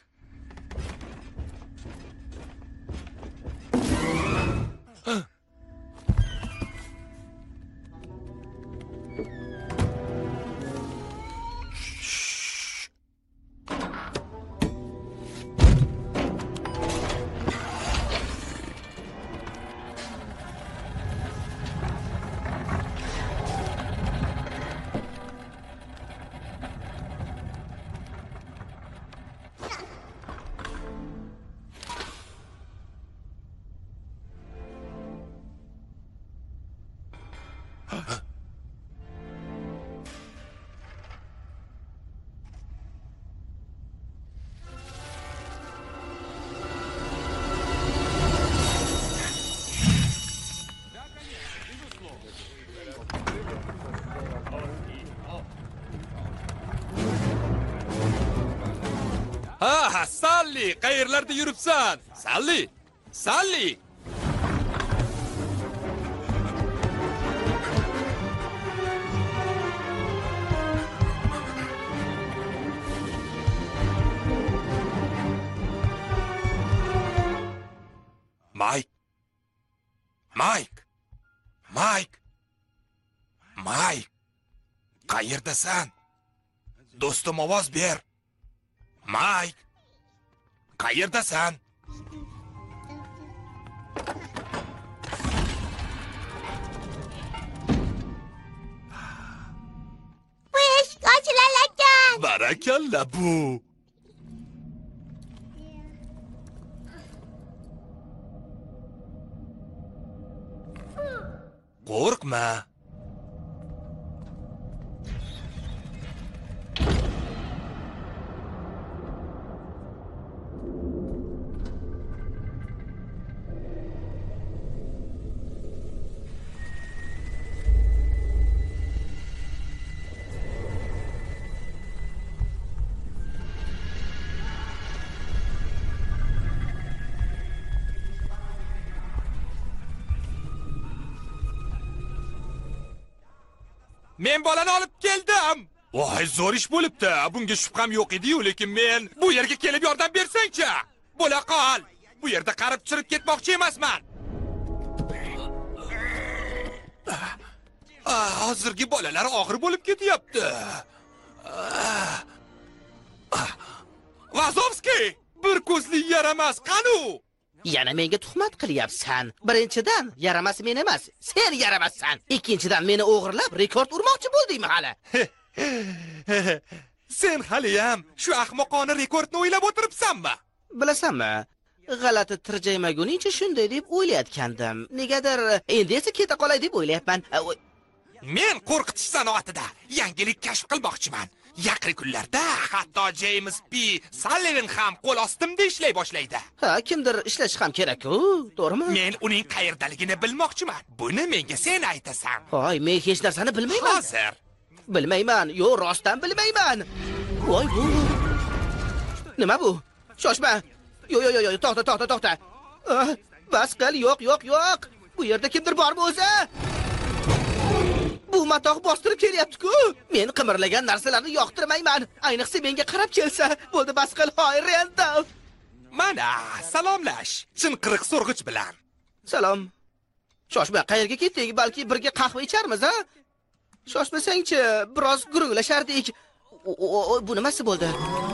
Ha, ha, Sally, qayerlarda yuribsan? Sally, Sally. Mike. Mike. Mike. Mike. Qayerdasan? Do'stim, ovoz ber. Mike. Qayerdasan? Bu eshik ochilar ekan. Barakalla bu. Qo'rqma. Men bolani olib keldim. Voy, zo'r ish bo'libdi. Bunga shubham yo'q edi-yu, lekin men bu yerga kelib yordam bersang-chi. Bo'la qol. Bu yerda qarib chirib ketmoqchi emasman. Hozirgi bolalar og'ir bo'lib ketyapti. Vazovskiy, bir ko'zli yaramas qani? Yana menga tuhmat qilyapsan. Birinchidan, yaramas men emas, sen yaramassan. Ikkinchidan, meni o'g'irlab rekord urmoqchi bo'ldingmi hali? Sen hali ham shu ahmoqona rekordni o'ylab o'tiribsanmi? Bilasanmi? G'alati tirjaymaguningcha shunday deb o'ylayotgandim. Negadir endi esa keta qolay deb o'ylayapman. Men qo'rqitish sanoatida yangilik kashf qilmoqchiman. Yaqin kunlarda hatto James P. Sullivan ham qo'l ostimda ishlay boshlaydi. Ha, kimdir ishlash ham kerak-ku, to'g'rimi? Men uning qayerdaligini bilmoqchiman. Buni menga sen aytasan. Hoy, men hech narsani bilmayman. Hozir Bilmayman, yo'q, rostdan bilmayman. Voy bu. Nima bu? Shoshma. Yo'q, yo'q, yo'q, to'xta, to'xta, to'xta. Bas qil, yo'q, yo'q, yo'q. Bu yerda kimdir bormi o'zi? Bu matoq bostirib kelyapti-ku. Men qimirlagan narsalarni yoqtirmayman. Ayniqsa menga qarab kelsa. Bo'ldi, bas qil, hoy Randall. Mana, salomlash. Chinqiriq so'rg'ich bilan. Salom. Shoshma, qayerga ketdik? Balki birga qahva icharmiz, ha? Shoshmasang-chi, biroz gurunglashardik. Bu nimasi bo'ldi?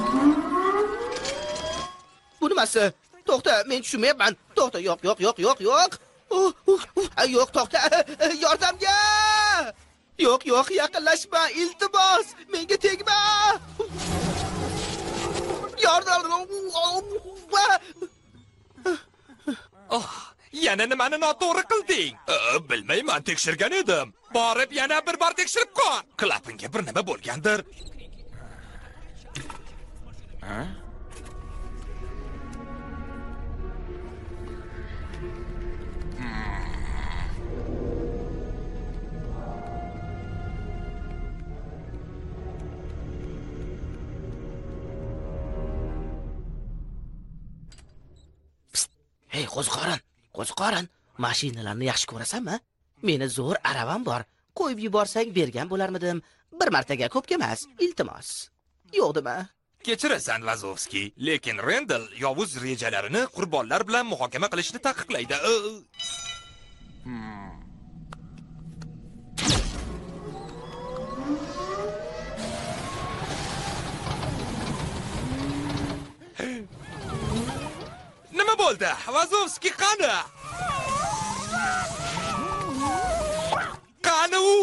Bu nimasi? To'xta, men tushunmayapman. To'xta, yo'q, yo'q, yo'q, yo'q, yo'q. Yo'q, to'xta. Yordamga! Yo'q, yo'q, yaqinlashma, iltimos. Menga tegma. Yordam. Oh, yana nimani noto'g'ri qilding? Bilmayman, tekshirgan edim. Borib yana bir bor tekshirib ko'r. Klapinga bir nima bo'lgandir. Ha? Hey, qo'ziqorin, qo'ziqorin, mashinalarni yaxshi ko'rasanmi? Meni zo'r aravam bor. Qo'yib yuborsang bergan bo'larmidim. Bir martaga, ko'pga emas, iltimos. Yo'qdimi? Kechirasan, Vazovskiy, lekin Randall yovuz rejalarini qurbonlar bilan muhokama qilishni taqiqlaydi. Nima bo'ldi? Vazovskiy qani? Qani u?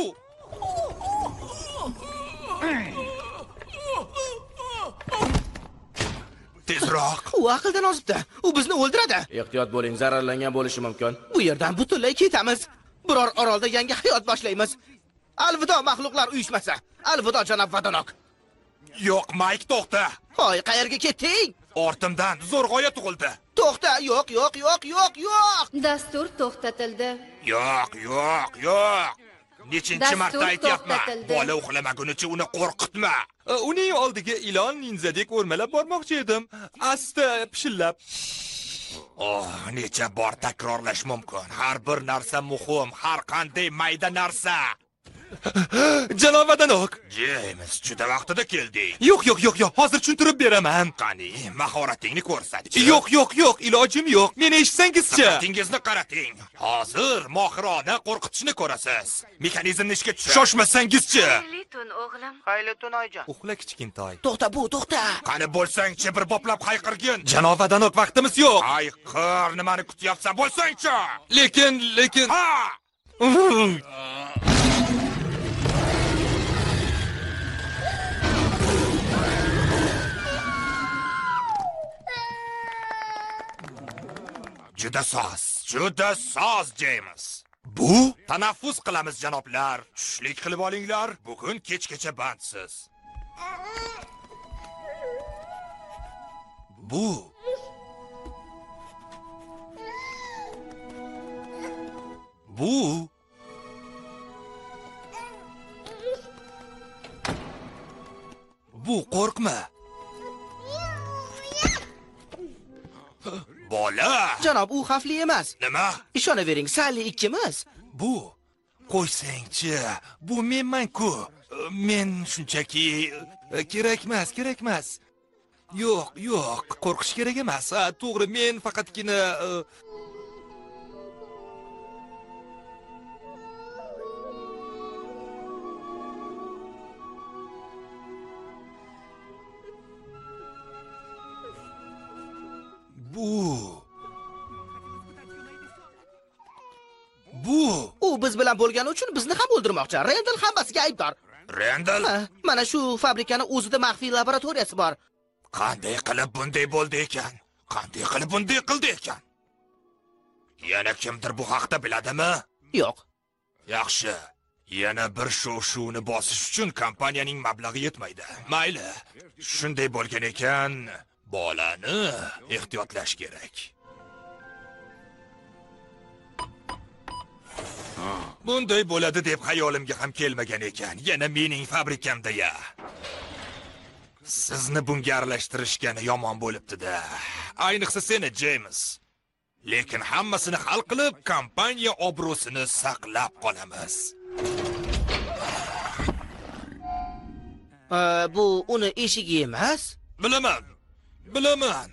Tezroq. U aqldan ozibdi. U bizni o'ldiradi. Ehtiyot bo'ling, zararlangan bo'lishi mumkin. Bu yerdan butunlay ketamiz. Biror orolda yangi hayot boshlaymiz. Alvido maxluqlar uyushmasi. Alvido janob Vadonok. Yo'q, Mike, to'xta. Hoy, qayerga ketding? Ortimdan zo'rg'oya tug'ildi. To'xta, yo'q, yo'q, yo'q, yo'q, yo'q. Dastur to'xtatildi. Yo'q, yo'q, yo'q. Nechinchi marta aytyapman? to'xtatildi. Bola uxlamagunicha uni qo'rqitma. Uning oldiga ilon ninzadek o'rmalab bormoqchi edim. Asta pishillab. Oh, necha bor takrorlash mumkin. Har bir narsa muhim, har qanday mayda narsa. Janob Vadonok. James, juda vaqtida kelding. Yo'q, yo'q, yo'q, yo'q, hozir tushuntirib beraman. Qani, mahoratingni ko'rsat. Yo'q, yo'q, yo'q, ilojim yo'q. Meni eshitsangizchi. Diqqatingizni qarating. Hozir mohirona qo'rqitishni ko'rasiz. Mexanizmni ishga tushir. Shoshmasangizchi. Xayrli tun, o'g'lim. Xayrli tun, oyijon. Uxla kichkintoy. To'xta, bu, to'xta. Qani bo'lsangchi, bir boplab hayqirgin. Janob Vadonok, vaqtimiz yo'q. Hayqir, nimani kutyapsan? Bo'lsangchi. Lekin, lekin. Ha! Juda soz, juda soz, James. Bu tanaffus qilamiz, janoblar. Tushlik qilib olinglar. Bugun kechgacha bandsiz. Bu Bu Bu qo'rqma. Bola. Janob, u xavfli emas. Nima? Ishonavering, Sally ikkimiz. Bu qo'ysangchi, bu menman-ku. Men shunchaki kerakmas, kerakmas. Yo'q, yo'q, qo'rqish kerak emas. To'g'ri, men faqatgina Bu Bu U biz bilan bo'lgani uchun bizni ham o'ldirmoqchi. Rendel hammasiga aybdor. Rendel Ha, mana shu fabrikani o'zida maxfiy laboratoriyasi bor. qanday qilib bunday bo'ldi ekan? Qanday qilib bunday qildi ekan? Yana kimdir bu haqda biladimi? Yo'q. Yaxshi. Yana bir shov-shuvni bosish uchun kompaniyaning mablag'i yetmaydi. Mayli. Shunday bo'lgan ekan, bolani ehtiyotlash kerak. Bunday bo'ladi deb xayolimga ham kelmagan ekan. Yana mening fabrikamda-ya. Sizni bunga aralashtirishgani yomon bo'libdi-da. Ayniqsa seni, James. Lekin hammasini hal qilib, kompaniya obro'sini saqlab qolamiz. Bu uni eshigi emas. Bilaman. Bilaman.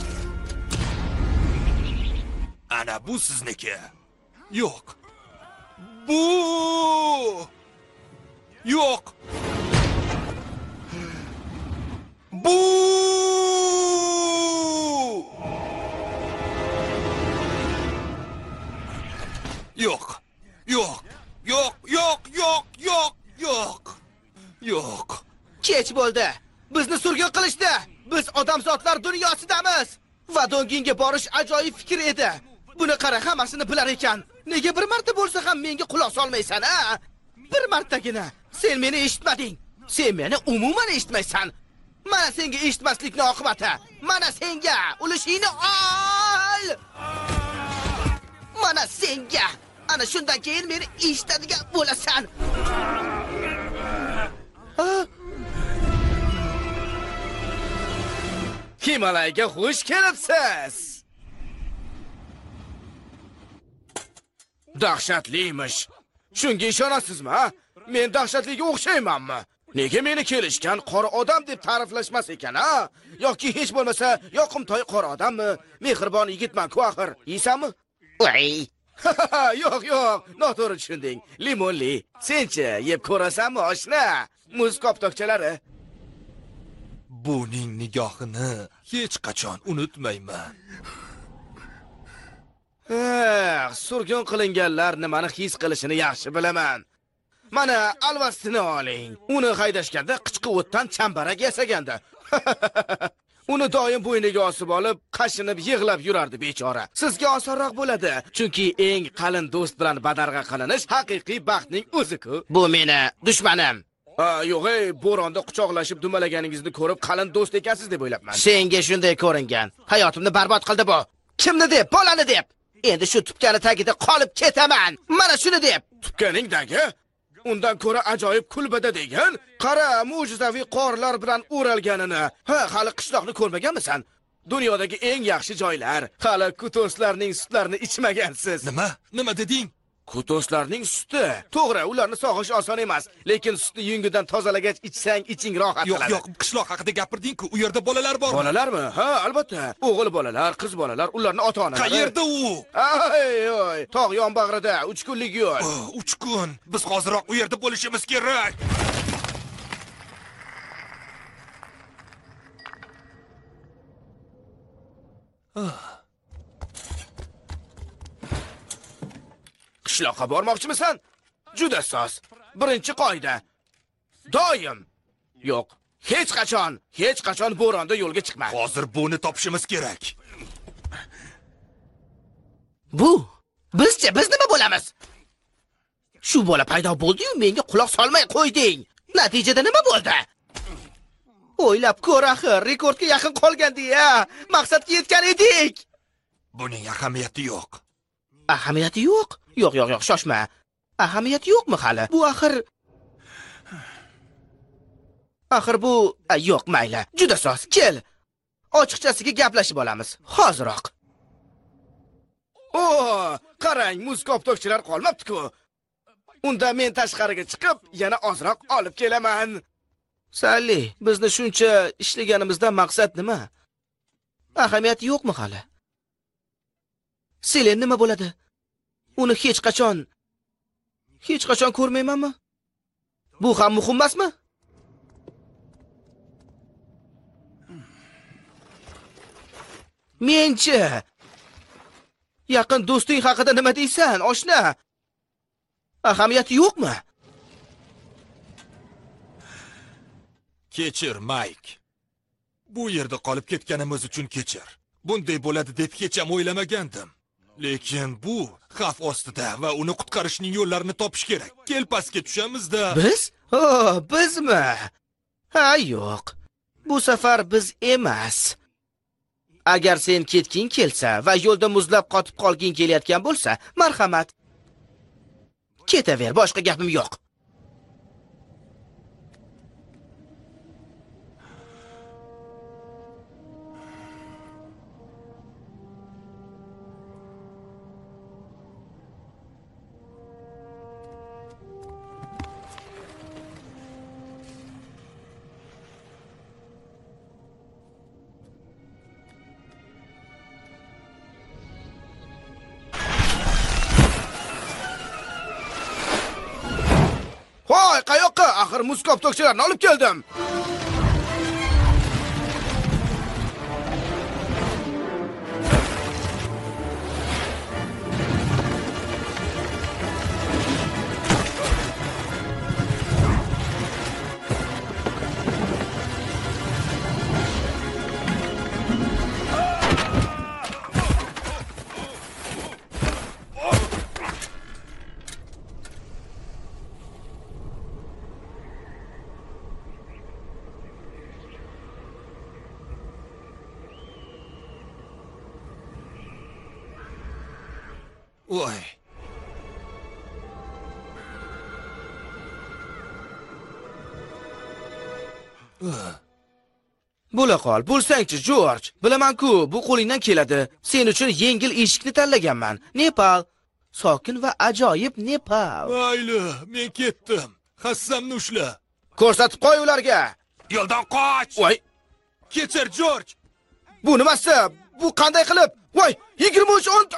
Ana bu sizniki. Yo'q. Bu Yo'q. Bu Yo'q. Yo'q. Yo'q, yo'q, yo'q, yo'q, yo'q. Yo'q. Kech bo'ldi. Bizni surgun qilishdi. Biz odamzodlar dunyosidamiz. Va Donginga borish ajoyib fikr edi. Buni qara, hammasini bilar ekan. Nega bir marta bo'lsa ham menga quloq solmaysan, a? Bir martagina. Sen meni eshitmading. Sen meni umuman eshitmaysan. Mana senga eshitmaslikning oqibati. Mana senga ulushingni ol. Mana senga. Ana shundan keyin meni eshitadigan bo'lasan. Himalayga xush kelibsiz. Dahshatliymish. Shunga ishonasizmi, ha? Men dahshatliga o'xshaymanmi? Nega meni kelishgan qora odam deb ta'riflashmas ekan, ha? Yoki hech bo'lmasa yoqimtoy qora odammi? Mehribon yigitman-ku axir. Yeysanmi? Voy. Yo'q, yo'q, noto'g'ri tushunding. Limonli. Senchi yeb ko'rasanmi, oshna? Muz koptokchalari. Buning nigohini hech qachon unutmayman. Eh, surgun qilinganlar nimani his qilishini yaxshi bilaman. Mana alvastini oling. Uni haydashganda qichqi o'tdan chambarak yasaganda. Uni doim bo'yniga osib olib, qashinib yig'lab yurardi bechora. Sizga osonroq bo'ladi, chunki eng qalin do'st bilan badarg'a qilinish haqiqiy baxtning o'zi-ku. Bu meni dushmanim. Ha, yo'q, ey, bo'ronda quchoqlashib dumalaganingizni ko'rib, qalin do'st ekansiz deb o'ylabman. Senga shunday ko'ringan. Hayotimni barbod qildi bu. Kimni deb, bolani deb. Endi shu tupkani tagida qolib ketaman. Mana shuni deb. Tupkaningdagi? Undan ko'ra ajoyib kulbada degan? Qara, mo'jizaviy qorlar bilan o'ralganini. Ha, hali qishloqni ko'rmaganmisan? Dunyodagi eng yaxshi joylar. Hali kutoslarning sutlarini ichmagansiz. Nima? Nima deding? Kutoslarning suti. To'g'ri, ularni sog'ish oson emas, lekin sutni yungidan tozalagach ichsang, iching rohat qiladi. Yo'q, yo'q, qishloq haqida gapirding-ku, u yerda bolalar bormi? Bolalarmi? Ha, albatta. O'g'il bolalar, qiz bolalar, ularning ota-onalari. Qayerda u? Ay, oy, tog' yonbag'rida uch kunlik yo'l. uch kun. Biz hozirroq u yerda bo'lishimiz kerak. Qishloqqa bormoqchimisan? Juda soz. Birinchi qoida. Doim. Yo'q, hech qachon, hech qachon bo'ronda yo'lga chiqma. Hozir buni topishimiz kerak. Bu bizcha biz nima bo'lamiz? Shu bola paydo bo'ldi-yu, menga quloq solmay qo'yding. Natijada nima bo'ldi? O'ylab ko'r axir, rekordga yaqin qolgandi-ya. Maqsadga yetgan edik. Buning ahamiyati yo'q. Ahamiyati yo'q? Yo'q, yo'q, yo'q, shoshma. Ahamiyati yo'qmi hali? Bu axir Axir bu yo'q, mayli. Juda soz, kel. Ochiqchasiga gaplashib olamiz. Hoziroq. O, qarang, muz koptokchilar qolmabdi-ku. Unda men tashqariga chiqib, yana ozroq olib kelaman. Salli, bizni shuncha ishlaganimizdan maqsad nima? Ahamiyati yo'qmi hali? Selen nima bo'ladi? Uni hech qachon hech qachon ko'rmaymanmi? Bu ham muhim emasmi? Menchi. Yaqin do'sting haqida nima deysan, oshna? Ahamiyati yo'qmi? Kechir, Mayk. Bu yerda qolib ketganimiz uchun kechir. Bunday bo'ladi deb hech ham o'ylamagandim. Lekin bu xavf ostida va uni qutqarishning yo'llarini topish kerak. Kel pastga tushamiz-da. Biz? Oh, bizmi? Ha, yo'q. Bu safar biz emas. Agar sen ketging kelsa va yo'lda muzlab qotib qolging kelayotgan bo'lsa, marhamat. Ketaver, boshqa gapim yo'q. Voy, qayoqqa? Axir muzkop to'kchalarni olib keldim. Voy. Bo'la qol, bo'lsangchi, George. Bilaman-ku, bu qo'lingdan keladi. Sen uchun yengil eshikni tanlaganman. Nepal. Sokin va ajoyib Nepal. Mayli, men ketdim. Hassamni ushla. Ko'rsatib qo'y ularga. Yo'ldan qoch. Voy, Kechir, George. bu nimasi? Bu qanday qilib? Voy, yigirma uch o'n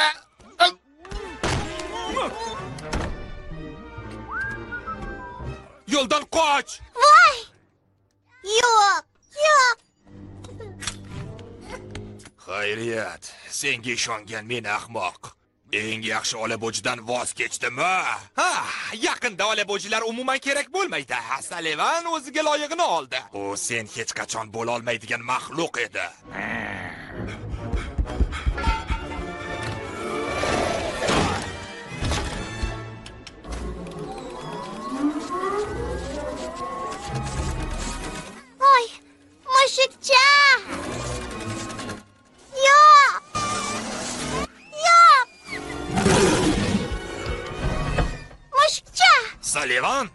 Yo'ldan qoch. Voy! Yo'q, yo'q. Xayriyat, senga ishongan men ahmoq. Eng yaxshi olabojidan voz kechdimi? Ha, yaqinda olabojilar umuman kerak bo'lmaydi. Sullivan o'ziga loyig'ini oldi. U sen hech qachon bo'la olmaydigan maxluq edi. Voy, mushukcha. Yo'q. Yo'q. Mushukcha. Sullivan?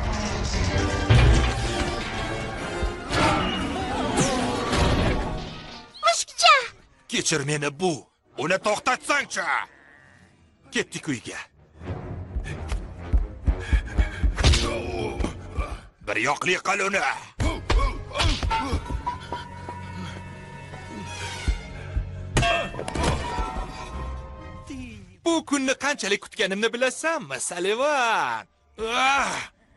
Mushukcha. Kechir meni bu. Uni to'xtatsang-chi. Ketdik uyga. Bir yoqli qil uni. Bu kunni qanchalik kutganimni bilasanmi, Sullivan? Ah!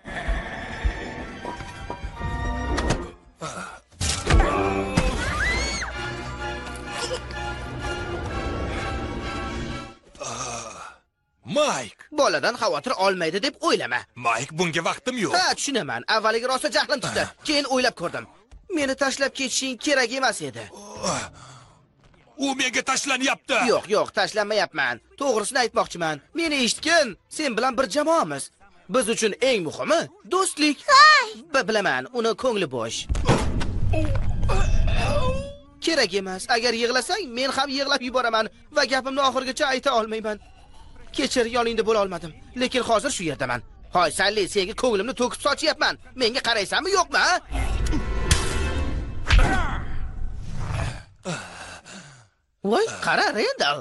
Mike, boladan xavotir olmaydi deb o'ylama. Mike, bunga vaqtim yo'q. Ha, tushunaman. Avvaliga rosa jahlim chiqdi. Keyin o'ylab ko'rdim. Meni tashlab ketishing kerak emas edi. U menga tashlanyapti. Yo'q, yo'q, tashlanmayapman. To'g'risini aytmoqchiman. Meni eshitgin, sen bilan bir jamoamiz. Biz uchun eng muhimi do'stlik. B- bilaman, uni ko'ngli bo'sh. Kerak emas. Agar yig'lasang, men ham yig'lab yuboraman va gapimni oxirigacha ayta olmayman. Kechir, yoningda bo'la olmadim, lekin hozir shu yerdaman. Hoy, Salli, senga ko'nglimni to'kib sochyapman. Menga qaraysanmi, yo'qmi, ha? Voy, qara, Rendal.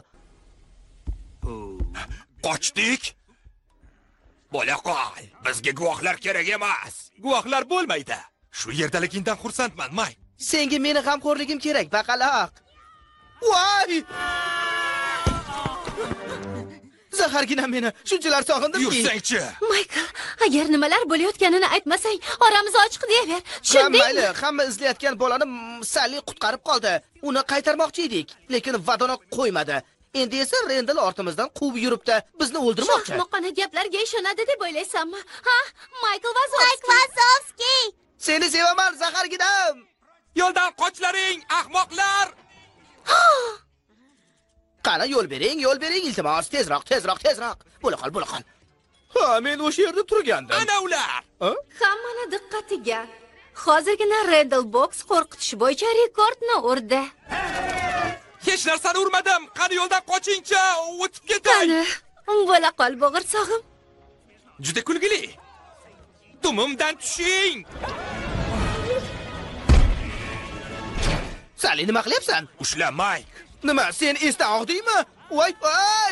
Qochdik. Bo'la qol. Bizga guvohlar kerak emas. Guvohlar bo'lmaydi. Shu yerdaligingdan xursandman, Mike. Senga meni g'amxo'rligim kerak, baqaloq. Voy! zahargina meni shunchalar sog'indimki. Yursangchi. Michael, agar nimalar bo'layotganini aytmasang, oramiz ochiq deyaver. Ha, Tushundingmi? mayli, hamma izlayotgan bolani Sally qutqarib qoldi. Uni qaytarmoqchi edik, lekin vadoni qo'ymadi. Endi esa Rendel ortimizdan quvib yuribdi. Bizni o'ldirmoqchi. Shohmoqona gaplarga ishonadi deb o'ylaysanmi? Ha, Michael Vazovski. Mike Vazovski. Seni sevaman, zaharginam. Yo'ldan qochlaring, ahmoqlar! Qani yo'l bering, yo'l bering, iltimos, tezroq, tezroq, tezroq. Bo'la qol, bo'la qol. Ha, men o'sha yerda turgandim. Ana ular! Hammani diqqatiga. Hozirgina Rendel Box qo'rqitish bo'yicha rekordni urdi. Hech narsani urmadim. Qani yo'ldan qochingchi, o'tib ketay. Qani, bo'la qol bo'g'irsog'im. Juda kulgili. Tumimdan tushing. Sally, nima qilyapsan? Ushla, Mike. Nima, sen esdan og'dingmi? Voy, voy!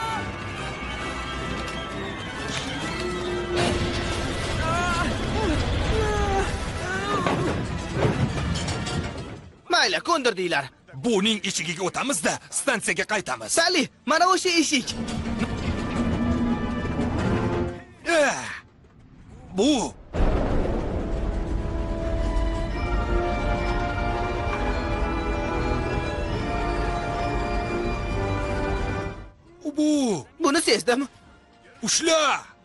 Mayli, ko'ndirdinglar. Buning eshigiga o'tamiz-da, stansiyaga qaytamiz. Sally, mana o'sha eshik. Eh, Bu Bu Buni sezdim. Ushla!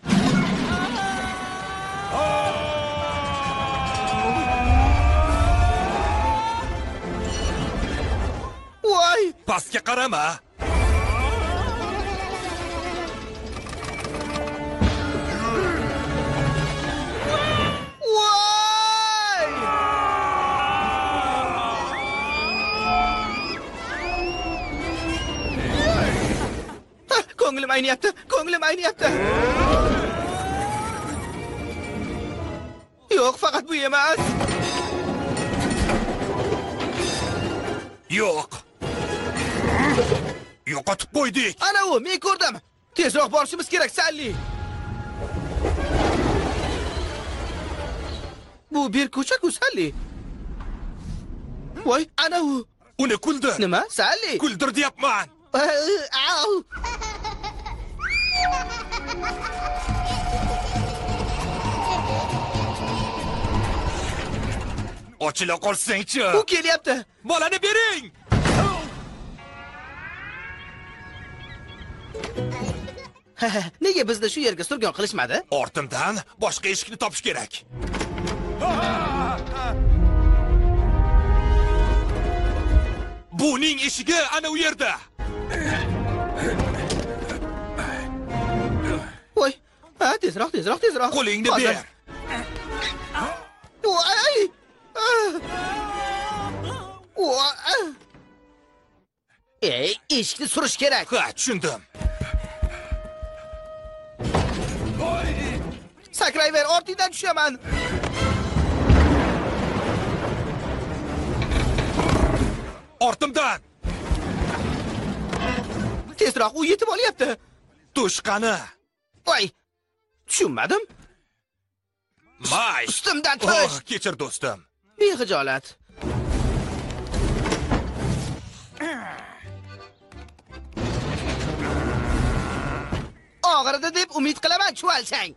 Voy! Pastga qarama. Voy! Ha, ko'nglim ayniyapti, ko'nglim ayniyapti. Yo'q, faqat bu emas. Yo'q. Yo'qotib qo'ydik. Ana u, men ko'rdim. Tezroq borishimiz kerak, Sally. Bu bir ko'cha-ku, Sally. Voy, ana u. Uni kuldir. Nima, Sally? Kuldir deyapman. Au! Ochila qolsangchi. U kelyapti. Bolani bering. Nega bizni shu yerga surgun qilishmadi? Ortimdan boshqa eshikni topish kerak. Buning eshigi ana u yerda. Voy, ha, tezroq, tezroq, tezroq. Qo'lingni Hozir. ber. Voy! Voy! Ey, eshikni surish kerak. Ha, tushundim. Sakrayver, ortingdan tushaman. Ortimdan. Tezroq, u yetib olyapti. Tush qani. Voy! Tushunmadim. May. Ustimdan Oh, tush. kechir do'stim. Behijolat. Og'ridi deb umid qilaman, chuvalchang.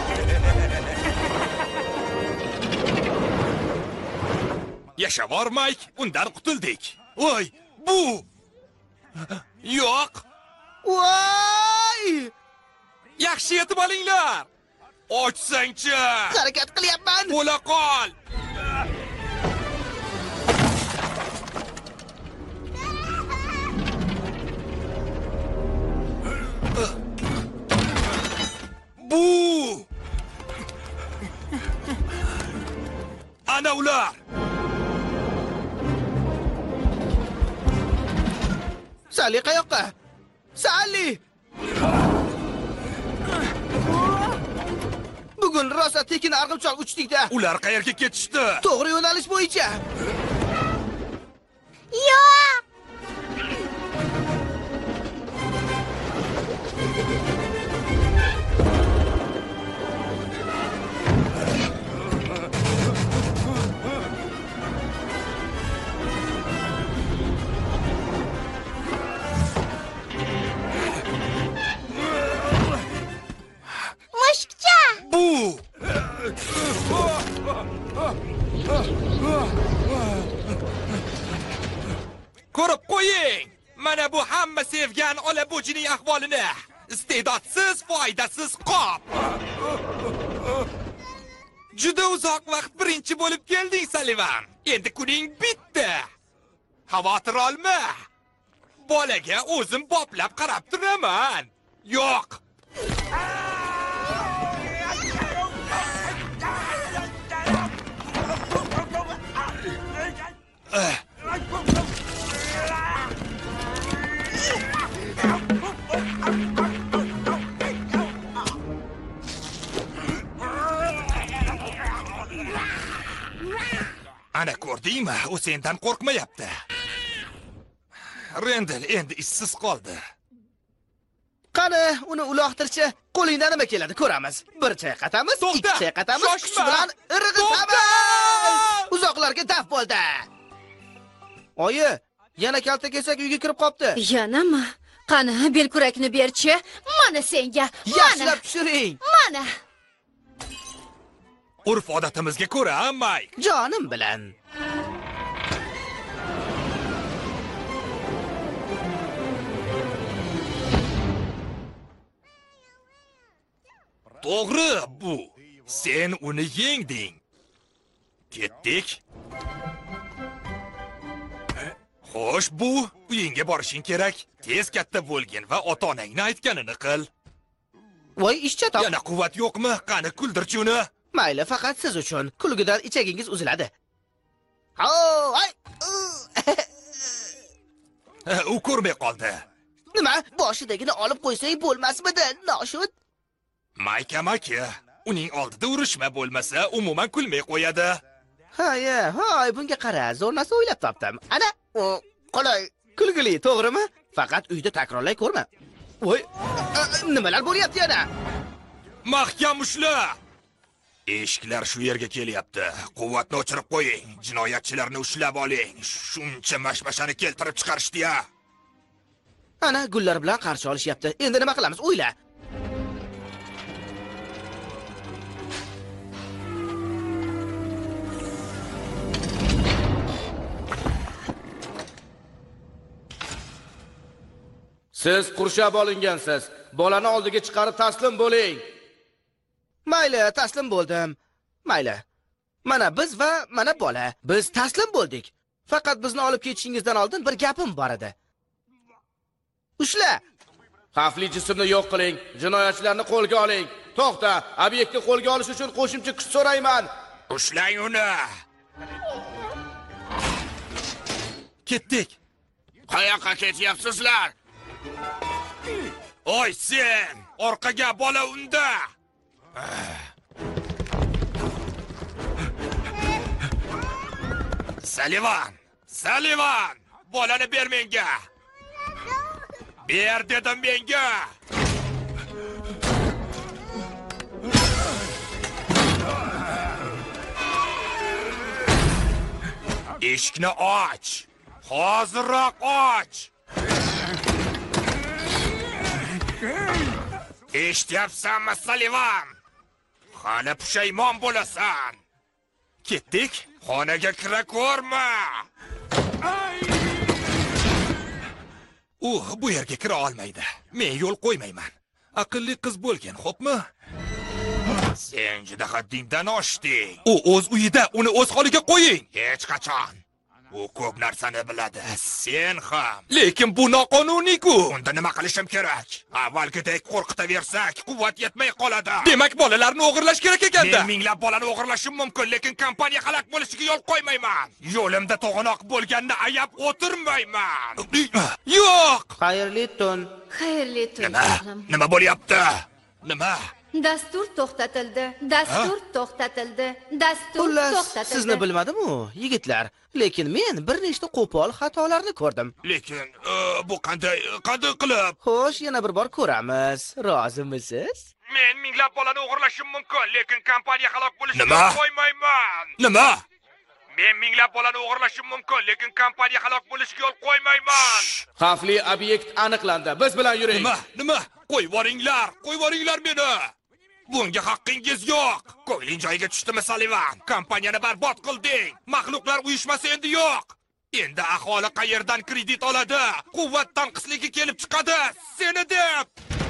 Yashavor Mike, undan qutuldik. Voy, bu. Yo'q. Voy! Yaxshi yetib olinglar. Ochsangchi. Harakat qilyapman. Bo'la qol. Bu. Ana ular. Sally qayoqqa? Sally! Bugun rosa tekin arg'imchoq uchdik-da. Ular qayerga ketishdi? To'g'ri yo'nalish bo'yicha. Yo'q. Ko'rib qo'ying. Mana bu hamma sevgan ola bo'jining ahvolini. Iste'dodsiz, foydasiz qop. Juda uzoq vaqt birinchi bo'lib kelding, Salivan. Endi kuning bitdi. Xavotir olma. Bolaga o'zim boplab qarab turaman. Yo'q. Ana ko'rdingmi? U sendan qo'rqmayapti. Rendel endi ishsiz qoldi. Qani, uni uloqtirchi. Qo'lingdan nima keladi ko'ramiz. Bir chayqatamiz, ikki chayqatamiz, kuch bilan irg'itamiz. Uzoqlarga daf bo'ldi. Oyi, yana kalta kesak uyga kirib qopti. Yanami? Qani, belkurakni berchi. Mana senga. Yaxshilab tushiring. Mana. Urf odatimizga ko'ra, Mayk. Jonim bilan. To'g'ri bu. Sen uni yengding. Ketdik. Xo'sh, bu uyingga borishing kerak. Tez katta bo'lgin va ota-onangni aytganini qil. Voy, ishcha top. Yana quvvat yo'qmi? Qani kuldirchi uni. Mayli, faqat siz uchun. Kulgidan ichagingiz uziladi. Ha, ay. U ko'rmay qoldi. Nima? Boshidagini olib qo'ysang bo'lmasmidi? Noshud. Mayk amaki, uning oldida urushma bo'lmasa, umuman kulmay qo'yadi. Ha, ya, hoy, bunga qara, zo'rnasi o'ylab topdim. Ana, o, qulay, kulgili, to'g'rimi? Faqat uyda takrorlay ko'rma. Voy, nimalar bo'lyapti yana? Mahkam ushla. Eshiklar shu yerga kelyapti. Quvvatni o'chirib qo'ying. Jinoyatchilarni ushlab oling. Shuncha mashmashani keltirib chiqarishdi-ya. Ana, gullar bilan qarshi olishyapti. Endi nima qilamiz? O'yla. Siz qurshab olingansiz. Bolani oldiga chiqarib taslim bo'ling. Mayli, taslim bo'ldim. Mayli. Mana biz va mana bola. Biz taslim bo'ldik. Faqat bizni olib ketishingizdan oldin bir gapim bor edi. Ushla. Xavfli jismni yo'q qiling. Jinoyatchilarni qo'lga oling. To'xta, obyektni qo'lga olish uchun qo'shimcha kuch so'rayman. Ushlang uni. Ketdik. Qayoqqa ketyapsizlar? Oy sen, orqaga bola unda. Salivan, Salivan, bolani ber menga. Ber dedim menga. Eshikni och. Hozirroq och. Eshityapsanmi, Salivan? Hali pushaymon bo'lasan. Ketdik, xonaga kira ko'rma. U bu yerga kira olmaydi. Men yo'l qo'ymayman. Aqlli qiz bo'lgan, xo'pmi? Sen juda haddingdan oshding. U o'z uyida, uni o'z holiga qo'ying. Hech qachon. U ko'p narsani biladi. Sen ham. Lekin bu noqonuniy-ku. Unda nima qilishim kerak? Avvalgidek qo'rqitaversak, quvvat yetmay qoladi. Demak, bolalarni o'g'irlash kerak ekanda. Men minglab bolani o'g'irlashim mumkin, lekin kompaniya halok bo'lishiga yo'l qo'ymayman. Yo'limda to'g'anoq bo'lganini ayab o'tirmayman. Yo'q. Xayrli tun. Xayrli tun. Nima? Nima bo'lyapti? Nima? Dastur to'xtatildi. Dastur to'xtatildi. Dastur Xullas, to'xtatildi. sizni bilmadim-u, yigitlar. Lekin men bir nechta qo'pol xatolarni ko'rdim. Lekin bu qanday qanday qilib? Xo'sh, yana bir bor ko'ramiz. Rozimisiz? Men minglab bolani o'g'irlashim mumkin, lekin kompaniya halok bo'lishiga qo'ymayman. Nima? Men minglab bolani o'g'irlashim mumkin, lekin kompaniya halok bo'lishiga yo'l qo'ymayman. Xavfli obyekt aniqlandi. Biz bilan yuring. Nima? Nima? Qo'yib yuboringlar, qo'yib yuboringlar meni. Bunga haqqingiz yo'q. Ko'ngling joyiga tushdimi, Sullivan? Kompaniyani barbod qilding. Maxluqlar uyushmasi endi yo'q. Endi aholi qayerdan kredit oladi? Quvvat tanqisligi kelib chiqadi. Seni deb.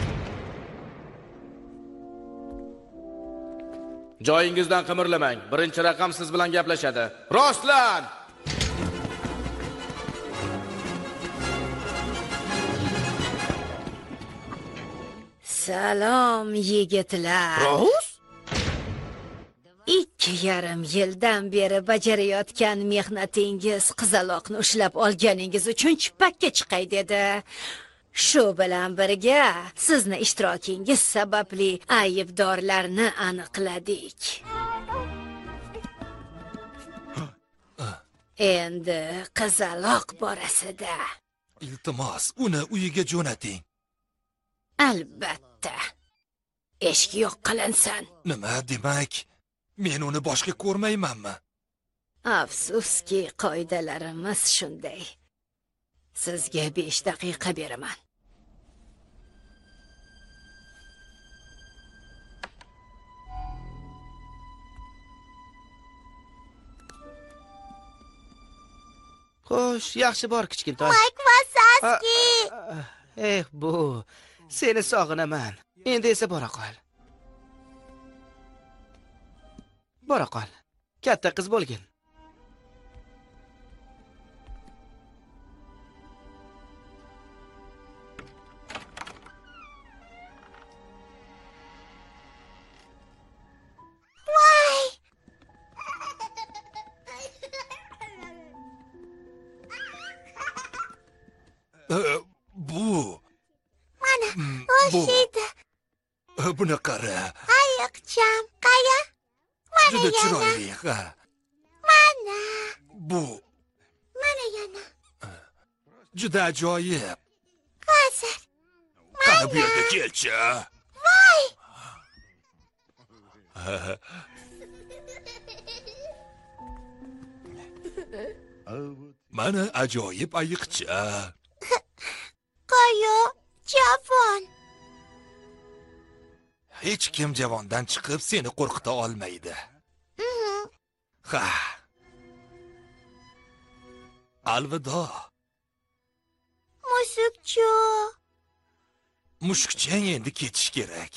Joyingizdan qimirlamang. Birinchi raqam siz bilan gaplashadi. Rostlan! Salom yigitlar. Rouz? Ikki yarim yildan beri bajarayotgan mehnatingiz, qizaloqni ushlab olganingiz uchun chippakka chiqay dedi. Shu bilan birga sizni ishtirokingiz sababli aybdorlarni aniqladik. Endi qizaloq borasida. Iltimos, uni uyiga jo'nating. Albatta. Eshik yo'q qilinsin. Nima demak? Men uni boshqa ko'rmaymanmi? Afsuski, qoidalarimiz shunday. Sizga besh daqiqa beraman. Xo'sh, yaxshi bor kichkintoy. Mike Wazowski. Eh, bu seni sog'inaman. Endi esa bora qol. Bora qol. Katta qiz bo'lgin. Voy. Э, Bu Mana, bu o'shida. buni qara. Ayiqcham qaya? Mana Juda yana. chiroyli, ha. Mana. Bu Mana yana. juda ajoyib. Hozir. Qani bu yerga kelchi. Voy. Mana ajoyib ayiqcha. Qo'yo, javon. Hech kim javondan chiqib seni qo'rqita olmaydi. Ha. Alvido. Mushukchu. Mushukchang endi ketish kerak.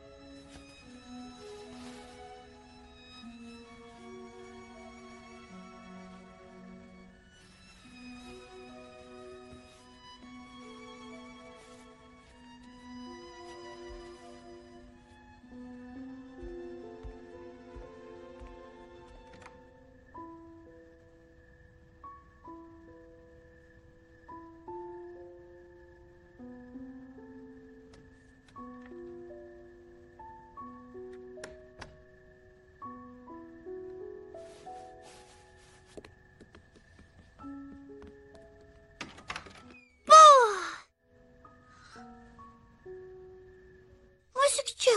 Mushukchu.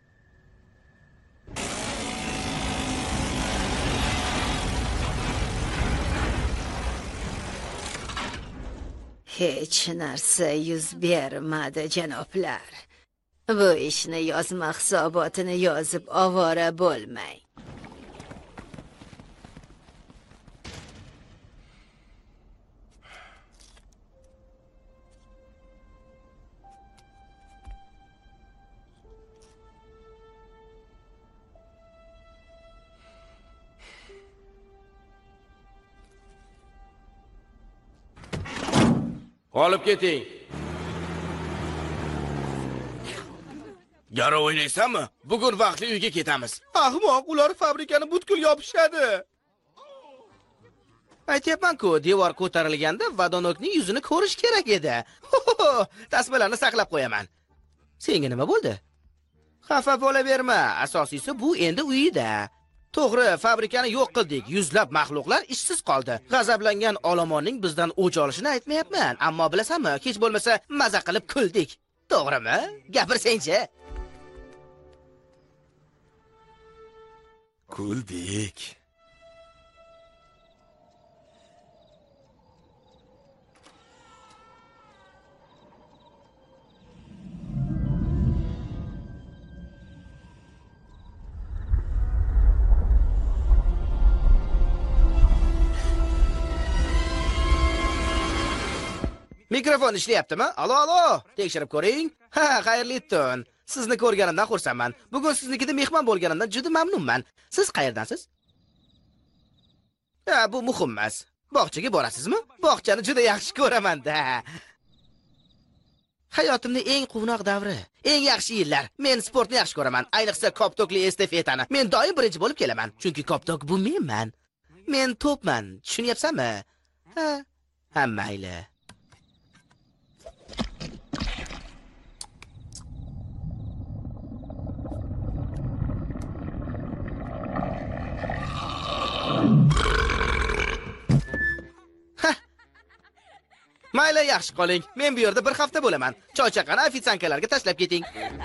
Hech narsa yuz bermadi, janoblar. Bu ishni yozma hisobotini yozib ovora bo'lmang. Olib keting. Garov o'ynaysanmi? Bugun vaqtli uyga ketamiz. Ahmoq, ular fabrikani butkul yopishadi. Aytyapman-ku, devor ko'tarilganda Vadonokning yuzini ko'rish kerak edi. Tasmalarni saqlab qo'yaman. Senga nima bo'ldi? Xafa bo'laverma, asosiysi bu endi uyida. To'g'ri, fabrikani yo'q qildik. Yuzlab maxluqlar ishsiz qoldi. G'azablangan olomonning bizdan o'ch olishini aytmayapman, ammo bilasanmi, hech bo'lmasa maza qilib kuldik. To'g'rimi? Gapirsang-chi. Kuldik. Mikrofon ishlayaptimi? Alo, alo. Tekshirib ko'ring. Ha, xayrli tun. Sizni ko'rganimdan xursandman. Bugun siznikida mehmon bo'lganimdan juda mamnunman. Siz qayerdansiz? Ha, bu muhim emas. Bog'chaga borasizmi? Bog'chani juda yaxshi ko'raman-da. Hayotimning eng quvnoq davri, eng yaxshi yillar. Men sportni yaxshi ko'raman, ayniqsa koptokli estafetani. Men doim birinchi bo'lib kelaman, chunki koptok bu menman. Men to'pman, tushunyapsanmi? Ha, ha mayli. Mayli, yaxshi qoling. Men bu yerda bir hafta bo'laman. Choy-chaqani ofitsiantkalarga tashlab keting.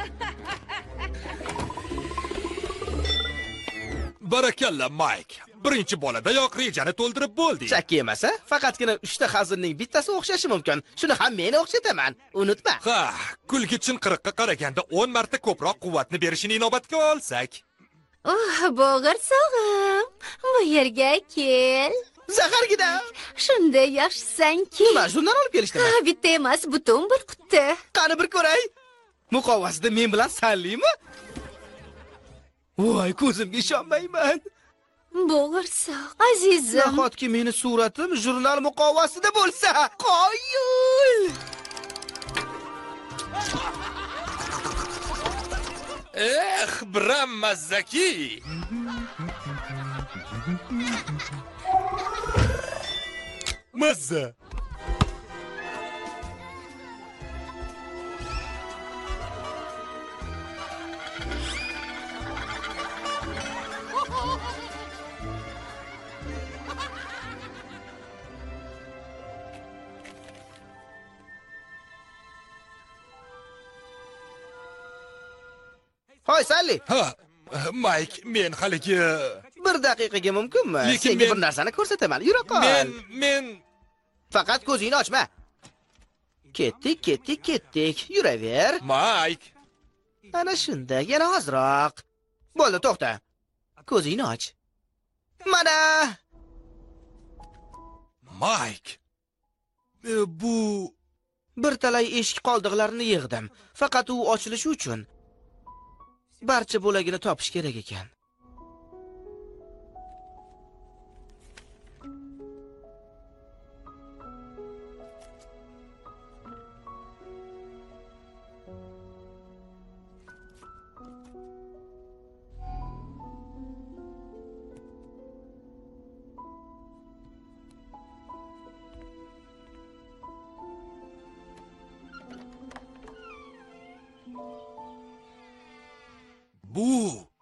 Barakalla, Mike. Birinchi boladayoq rejani to'ldirib bo'lding. Chakki emas-a? Faqatgina uchta hazilning bittasi o'xshashi mumkin. Shuni ham men o'xshataman. Unutma. Ha, kulgi chinqiriqqa qaraganda o'n marta ko'proq quvvatni berishini inobatga olsak. Oh, bo'g'irsoqim. Bu yerga kel. Zahargida. Shunday yaxshisanki. Nima, jurnal olib kelishdimi? Ha, bitta emas, butun bir quti. Qani bir ko'ray. Muqovasida men bilan sallimi? Voy, ko'zimga ishonmayman. Bo'g'irsoq, azizim. Nahotki meni suratim jurnal muqovasida bo'lsa, qoyil. Eh, biram mazzaki. Mazza. Hoy, Sally. Ha, Mike, men haligi Bir daqiqaga mumkinmi? Lekin Senga men- bir narsani ko'rsataman. Yura qol. men men Faqat ko'zingni ochma. Ketdik, ketdik, ketdik. Yuraver. Mike. Ana shunda, yana ozroq. Bo'ldi, to'xta. Ko'zingni och. Mana. Mike. E, bu Bir talay eshik qoldiqlarini yig'dim. Faqat u ochilishi uchun. Barcha bo'lagini topish kerak ekan. bu